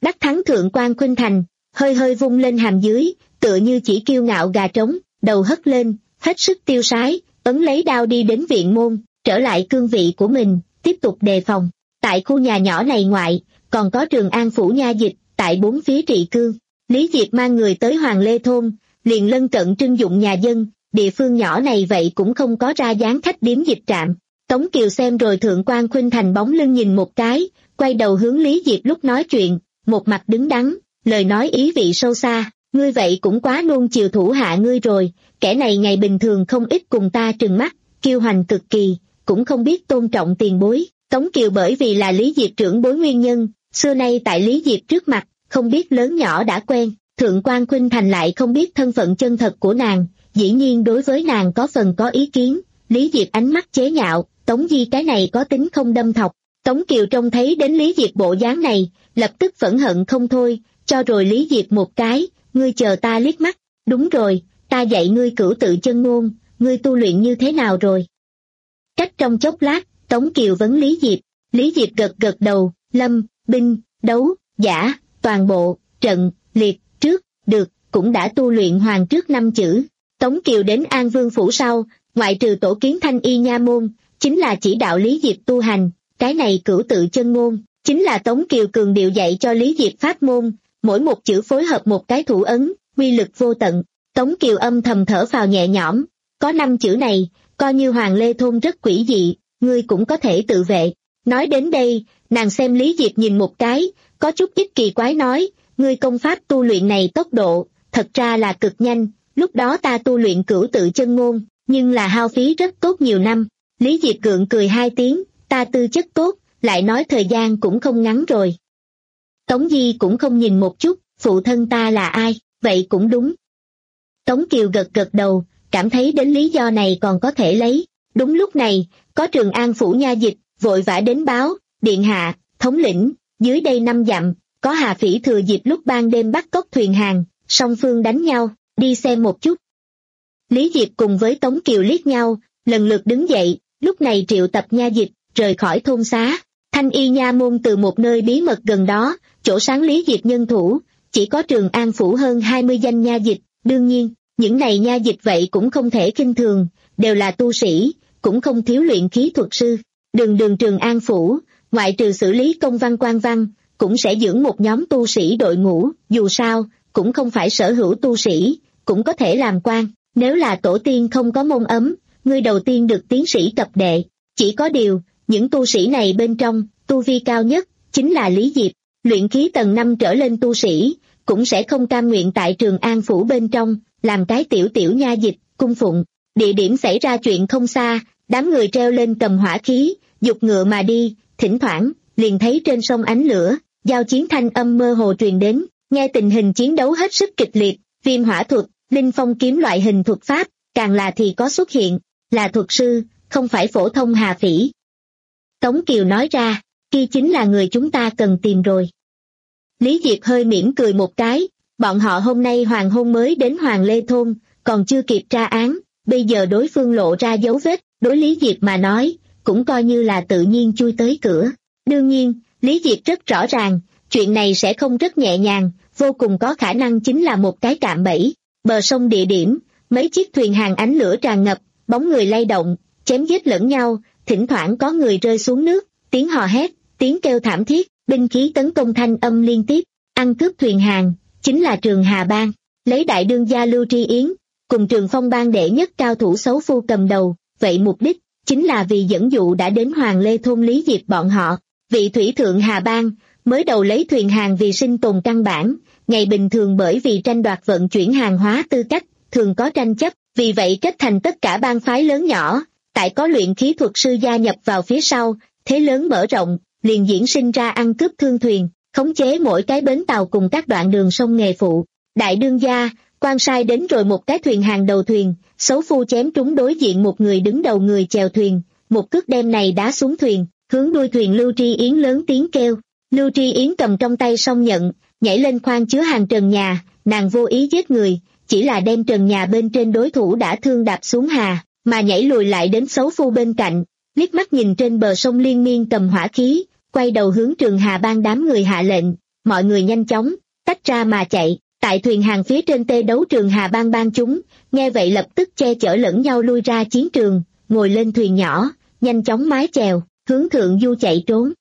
đắc thắng thượng quan khuynh thành, hơi hơi vung lên hàm dưới, tựa như chỉ kiêu ngạo gà trống, đầu hất lên, hết sức tiêu sái, ấn lấy đao đi đến viện môn, trở lại cương vị của mình, tiếp tục đề phòng. Tại khu nhà nhỏ này ngoại, còn có Trường An phủ nha dịch, tại bốn phía trị cương. Lý Diệp mang người tới Hoàng Lê Thôn, liền lân cận trưng dụng nhà dân, địa phương nhỏ này vậy cũng không có ra dáng khách điếm dịch trạm. Tống Kiều xem rồi thượng quan khuynh thành bóng lưng nhìn một cái, quay đầu hướng Lý Diệp lúc nói chuyện, một mặt đứng đắn, lời nói ý vị sâu xa, ngươi vậy cũng quá nuông chiều thủ hạ ngươi rồi, kẻ này ngày bình thường không ít cùng ta trừng mắt, kiêu hoành cực kỳ, cũng không biết tôn trọng tiền bối. Tống Kiều bởi vì là Lý Diệp trưởng bối nguyên nhân, xưa nay tại Lý Diệp trước mặt, không biết lớn nhỏ đã quen, thượng quan khuynh thành lại không biết thân phận chân thật của nàng, dĩ nhiên đối với nàng có phần có ý kiến. Lý Diệp ánh mắt chế nhạo, Tống Di cái này có tính không đâm thọc. Tống Kiều trông thấy đến Lý Diệp bộ dáng này, lập tức phẫn hận không thôi, cho rồi Lý Diệp một cái, ngươi chờ ta liếc mắt, đúng rồi, ta dạy ngươi cửu tự chân ngôn, ngươi tu luyện như thế nào rồi? Cách trong chốc lát, Tống Kiều vấn Lý Diệp, Lý Diệp gật gật đầu, lâm, binh, đấu, giả, toàn bộ, trận, liệt, trước, được, cũng đã tu luyện hoàn trước năm chữ. Tống Kiều đến An Vương phủ sau, ngoại trừ tổ kiến Thanh Y nha môn, chính là chỉ đạo Lý Diệp tu hành, cái này cửu tự chân ngôn, chính là Tống Kiều cường điệu dạy cho Lý Diệp pháp môn, mỗi một chữ phối hợp một cái thủ ấn, uy lực vô tận. Tống Kiều âm thầm thở phào nhẹ nhõm, có năm chữ này, coi như Hoàng Lê Thôn rất quỷ dị, ngươi cũng có thể tự vệ. Nói đến đây, nàng xem Lý Diệp nhìn một cái, có chút ít kỳ quái nói, ngươi công pháp tu luyện này tốc độ, thật ra là cực nhanh, lúc đó ta tu luyện cửu tự chân ngôn, nhưng là hao phí rất tốt nhiều năm. Lý Diệp gượng cười hai tiếng, ta tư chất tốt, lại nói thời gian cũng không ngắn rồi. Tống Di cũng không nhìn một chút, phụ thân ta là ai, vậy cũng đúng. Tống Kiều gật gật đầu, cảm thấy đến lý do này còn có thể lấy. Đúng lúc này, có Trường An phủ nha dịch, vội vã đến báo, điện hạ, thống lĩnh, dưới đây năm dặm, có Hà Phỉ thừa dịp lúc ban đêm bắt cóc thuyền hàng, song phương đánh nhau, đi xem một chút. Lý Diệp cùng với Tống Kiều liếc nhau, lần lượt đứng dậy, lúc này triệu tập nha dịch, rời khỏi thôn xá. Thanh Y nha môn từ một nơi bí mật gần đó, chỗ sáng Lý Diệp nhân thủ, chỉ có Trường An phủ hơn hai mươi danh nha dịch, đương nhiên, những này nha dịch vậy cũng không thể khinh thường, đều là tu sĩ, cũng không thiếu luyện khí thuật sư. Đường đường Trường An phủ, ngoại trừ xử lý công văn quan văn, cũng sẽ dưỡng một nhóm tu sĩ đội ngũ, dù sao, cũng không phải sở hữu tu sĩ, cũng có thể làm quan. Nếu là tổ tiên không có môn ấm, ngươi đầu tiên được tiến sĩ cập đệ. Chỉ có điều, những tu sĩ này bên trong, tu vi cao nhất, chính là Lý Diệp. Luyện khí tầng năm trở lên tu sĩ, cũng sẽ không cam nguyện tại Trường An phủ bên trong, làm cái tiểu tiểu nha dịch, cung phụng. Địa điểm xảy ra chuyện không xa, đám người treo lên cầm hỏa khí, dục ngựa mà đi, thỉnh thoảng, liền thấy trên sông ánh lửa, giao chiến thanh âm mơ hồ truyền đến, nghe tình hình chiến đấu hết sức kịch liệt, viêm hỏa thuật, linh phong kiếm loại hình thuật pháp, càng là thì có xuất hiện, là thuật sư, không phải phổ thông Hà Phỉ. Tống Kiều nói ra, kia chính là người chúng ta cần tìm rồi. Lý Diệp hơi mỉm cười một cái, bọn họ hôm nay hoàng hôn mới đến Hoàng Lê Thôn, còn chưa kịp tra án, bây giờ đối phương lộ ra dấu vết, đối Lý Diệp mà nói, cũng coi như là tự nhiên chui tới cửa. Đương nhiên, Lý Diệp rất rõ ràng, chuyện này sẽ không rất nhẹ nhàng, vô cùng có khả năng chính là một cái cạm bẫy. Bờ sông địa điểm, mấy chiếc thuyền hàng ánh lửa tràn ngập, bóng người lay động, chém giết lẫn nhau, thỉnh thoảng có người rơi xuống nước, tiếng hò hét, tiếng kêu thảm thiết, binh khí tấn công thanh âm liên tiếp, ăn cướp thuyền hàng, chính là Trường Hà Bang, lấy đại đương gia Lưu Tri Yến, cùng Trường Phong Bang đệ nhất cao thủ xấu phu cầm đầu, vậy mục đích, chính là vì dẫn dụ đã đến Hoàng Lê Thôn Lý Diệp bọn họ. Vị thủy thượng Hà Bang, mới đầu lấy thuyền hàng vì sinh tồn căn bản, ngày bình thường bởi vì tranh đoạt vận chuyển hàng hóa tư cách, thường có tranh chấp, vì vậy kết thành tất cả bang phái lớn nhỏ, tại có luyện khí thuật sư gia nhập vào phía sau, thế lớn mở rộng, liền diễn sinh ra ăn cướp thương thuyền, khống chế mỗi cái bến tàu cùng các đoạn đường sông nghề phụ. Đại đương gia, quan sai đến rồi một cái thuyền hàng đầu thuyền, xấu phu chém trúng đối diện một người đứng đầu người chèo thuyền, một cước đem này đá xuống thuyền, hướng đuôi thuyền Lưu Tri Yến lớn tiếng kêu. Lưu Tri Yến cầm trong tay song nhận, nhảy lên khoang chứa hàng trần nhà, nàng vô ý giết người, chỉ là đem trần nhà bên trên đối thủ đã thương đạp xuống hà, mà nhảy lùi lại đến xấu phu bên cạnh, liếc mắt nhìn trên bờ sông liên miên cầm hỏa khí, quay đầu hướng Trường Hà Bang đám người hạ lệnh, mọi người nhanh chóng tách ra mà chạy. Tại thuyền hàng phía trên tê đấu trường Hà Bang bang chúng, nghe vậy lập tức che chở lẫn nhau lui ra chiến trường, ngồi lên thuyền nhỏ, nhanh chóng mái chèo, hướng thượng du chạy trốn.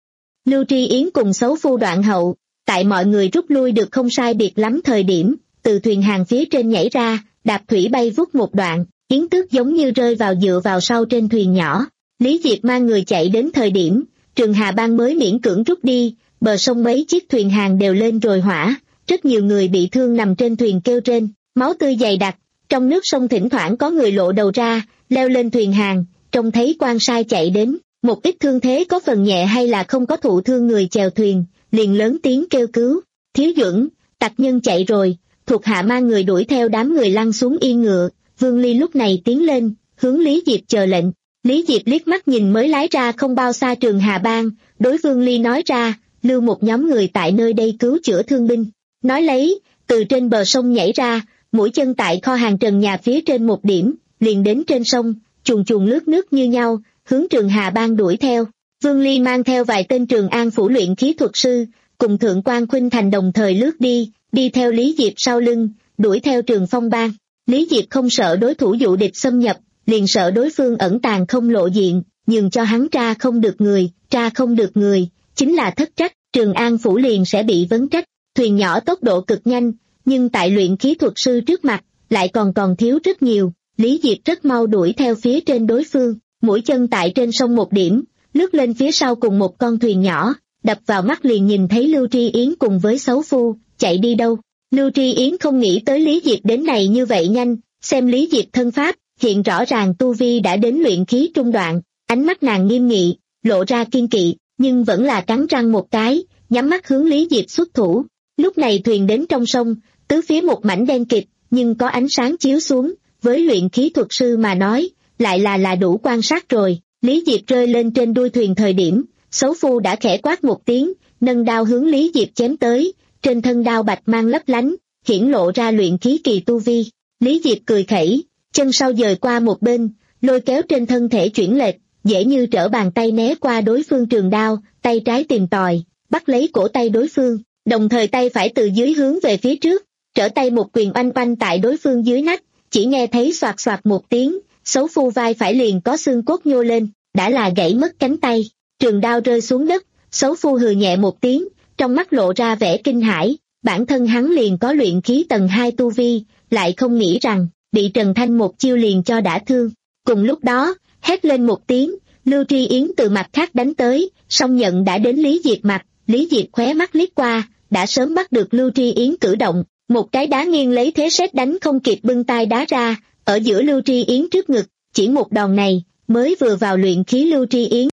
Lưu Tri Yến cùng Xấu Phu đoạn hậu, tại mọi người rút lui được không sai biệt lắm thời điểm, từ thuyền hàng phía trên nhảy ra, đạp thủy bay vút một đoạn, Yến Tước giống như rơi vào dựa vào sau trên thuyền nhỏ. Lý Diệp mang người chạy đến thời điểm, trường Hà Bang mới miễn cưỡng rút đi, bờ sông mấy chiếc thuyền hàng đều lên rồi hỏa, rất nhiều người bị thương nằm trên thuyền kêu trên, máu tươi dày đặc, trong nước sông thỉnh thoảng có người lộ đầu ra, leo lên thuyền hàng, trông thấy quan sai chạy đến, một ít thương thế có phần nhẹ hay là không có thụ thương người chèo thuyền, liền lớn tiếng kêu cứu, Thiếu Duẩn, tặc nhân chạy rồi, thuộc hạ mang người đuổi theo đám người lăn xuống yên ngựa. Vương Ly lúc này tiến lên, hướng Lý Diệp chờ lệnh. Lý Diệp liếc mắt nhìn mới lái ra không bao xa trường Hà Bang, đối Vương Ly nói ra, lưu một nhóm người tại nơi đây cứu chữa thương binh. Nói lấy, từ trên bờ sông nhảy ra, mũi chân tại kho hàng trần nhà phía trên một điểm, liền đến trên sông, chuồn chuồn lướt nước như nhau, hướng trường Hà Bang đuổi theo. Vương Ly mang theo vài tên Trường An phủ luyện khí thuật sư, cùng Thượng quan Khuynh Thành đồng thời lướt đi, đi theo Lý Diệp sau lưng, đuổi theo Trường Phong Bang. Lý Diệp không sợ đối thủ dụ địch xâm nhập, liền sợ đối phương ẩn tàng không lộ diện, nhường cho hắn tra không được người, tra không được người, chính là thất trách, Trường An phủ liền sẽ bị vấn trách. Thuyền nhỏ tốc độ cực nhanh, nhưng tại luyện khí thuật sư trước mặt, lại còn còn thiếu rất nhiều. Lý Diệp rất mau đuổi theo phía trên đối phương, mũi chân tại trên sông một điểm, lướt lên phía sau cùng một con thuyền nhỏ, đập vào mắt liền nhìn thấy Lưu Tri Yến cùng với Xấu Phu, chạy đi đâu. Lưu Tri Yến không nghĩ tới Lý Diệp đến này như vậy nhanh, xem Lý Diệp thân pháp, hiện rõ ràng tu vi đã đến luyện khí trung đoạn, ánh mắt nàng nghiêm nghị, lộ ra kiên kỵ, nhưng vẫn là cắn răng một cái, nhắm mắt hướng Lý Diệp xuất thủ. Lúc này thuyền đến trong sông, tứ phía một mảnh đen kịt, nhưng có ánh sáng chiếu xuống, với luyện khí thuật sư mà nói, lại là là đủ quan sát rồi. Lý Diệp rơi lên trên đuôi thuyền thời điểm, Xấu Phu đã khẽ quát một tiếng, nâng đao hướng Lý Diệp chém tới, trên thân đao bạch mang lấp lánh, hiển lộ ra luyện khí kỳ tu vi. Lý Diệp cười khẩy, chân sau dời qua một bên, lôi kéo trên thân thể chuyển lệch, dễ như trở bàn tay né qua đối phương trường đao, tay trái tìm tòi, bắt lấy cổ tay đối phương, đồng thời tay phải từ dưới hướng về phía trước, trở tay một quyền oanh oanh tại đối phương dưới nách, chỉ nghe thấy xoạt xoạt một tiếng, Xấu Phu vai phải liền có xương cốt nhô lên, đã là gãy mất cánh tay, trường đao rơi xuống đất, Xấu Phu hừ nhẹ một tiếng, trong mắt lộ ra vẻ kinh hãi, bản thân hắn liền có luyện khí tầng hai tu vi, lại không nghĩ rằng, bị Trần Thanh một chiêu liền cho đã thương. Cùng lúc đó, hét lên một tiếng, Lưu Tri Yến từ mặt khác đánh tới, song nhận đã đến Lý Diệp mặt, Lý Diệp khóe mắt liếc qua, đã sớm bắt được Lưu Tri Yến cử động, một cái đá nghiêng lấy thế sét đánh không kịp bưng tay đá ra, ở giữa Lưu Tri Yến trước ngực, chỉ một đòn này, mới vừa vào luyện khí Lưu Tri Yến.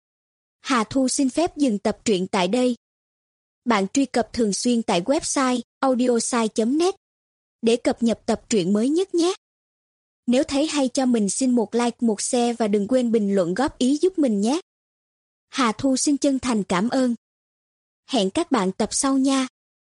Hà Thu xin phép dừng tập truyện tại đây. Bạn truy cập thường xuyên tại website audiosai chấm net để cập nhật tập truyện mới nhất nhé. Nếu thấy hay cho mình xin một like, một share và đừng quên bình luận góp ý giúp mình nhé. Hà Thu xin chân thành cảm ơn. Hẹn các bạn tập sau nha.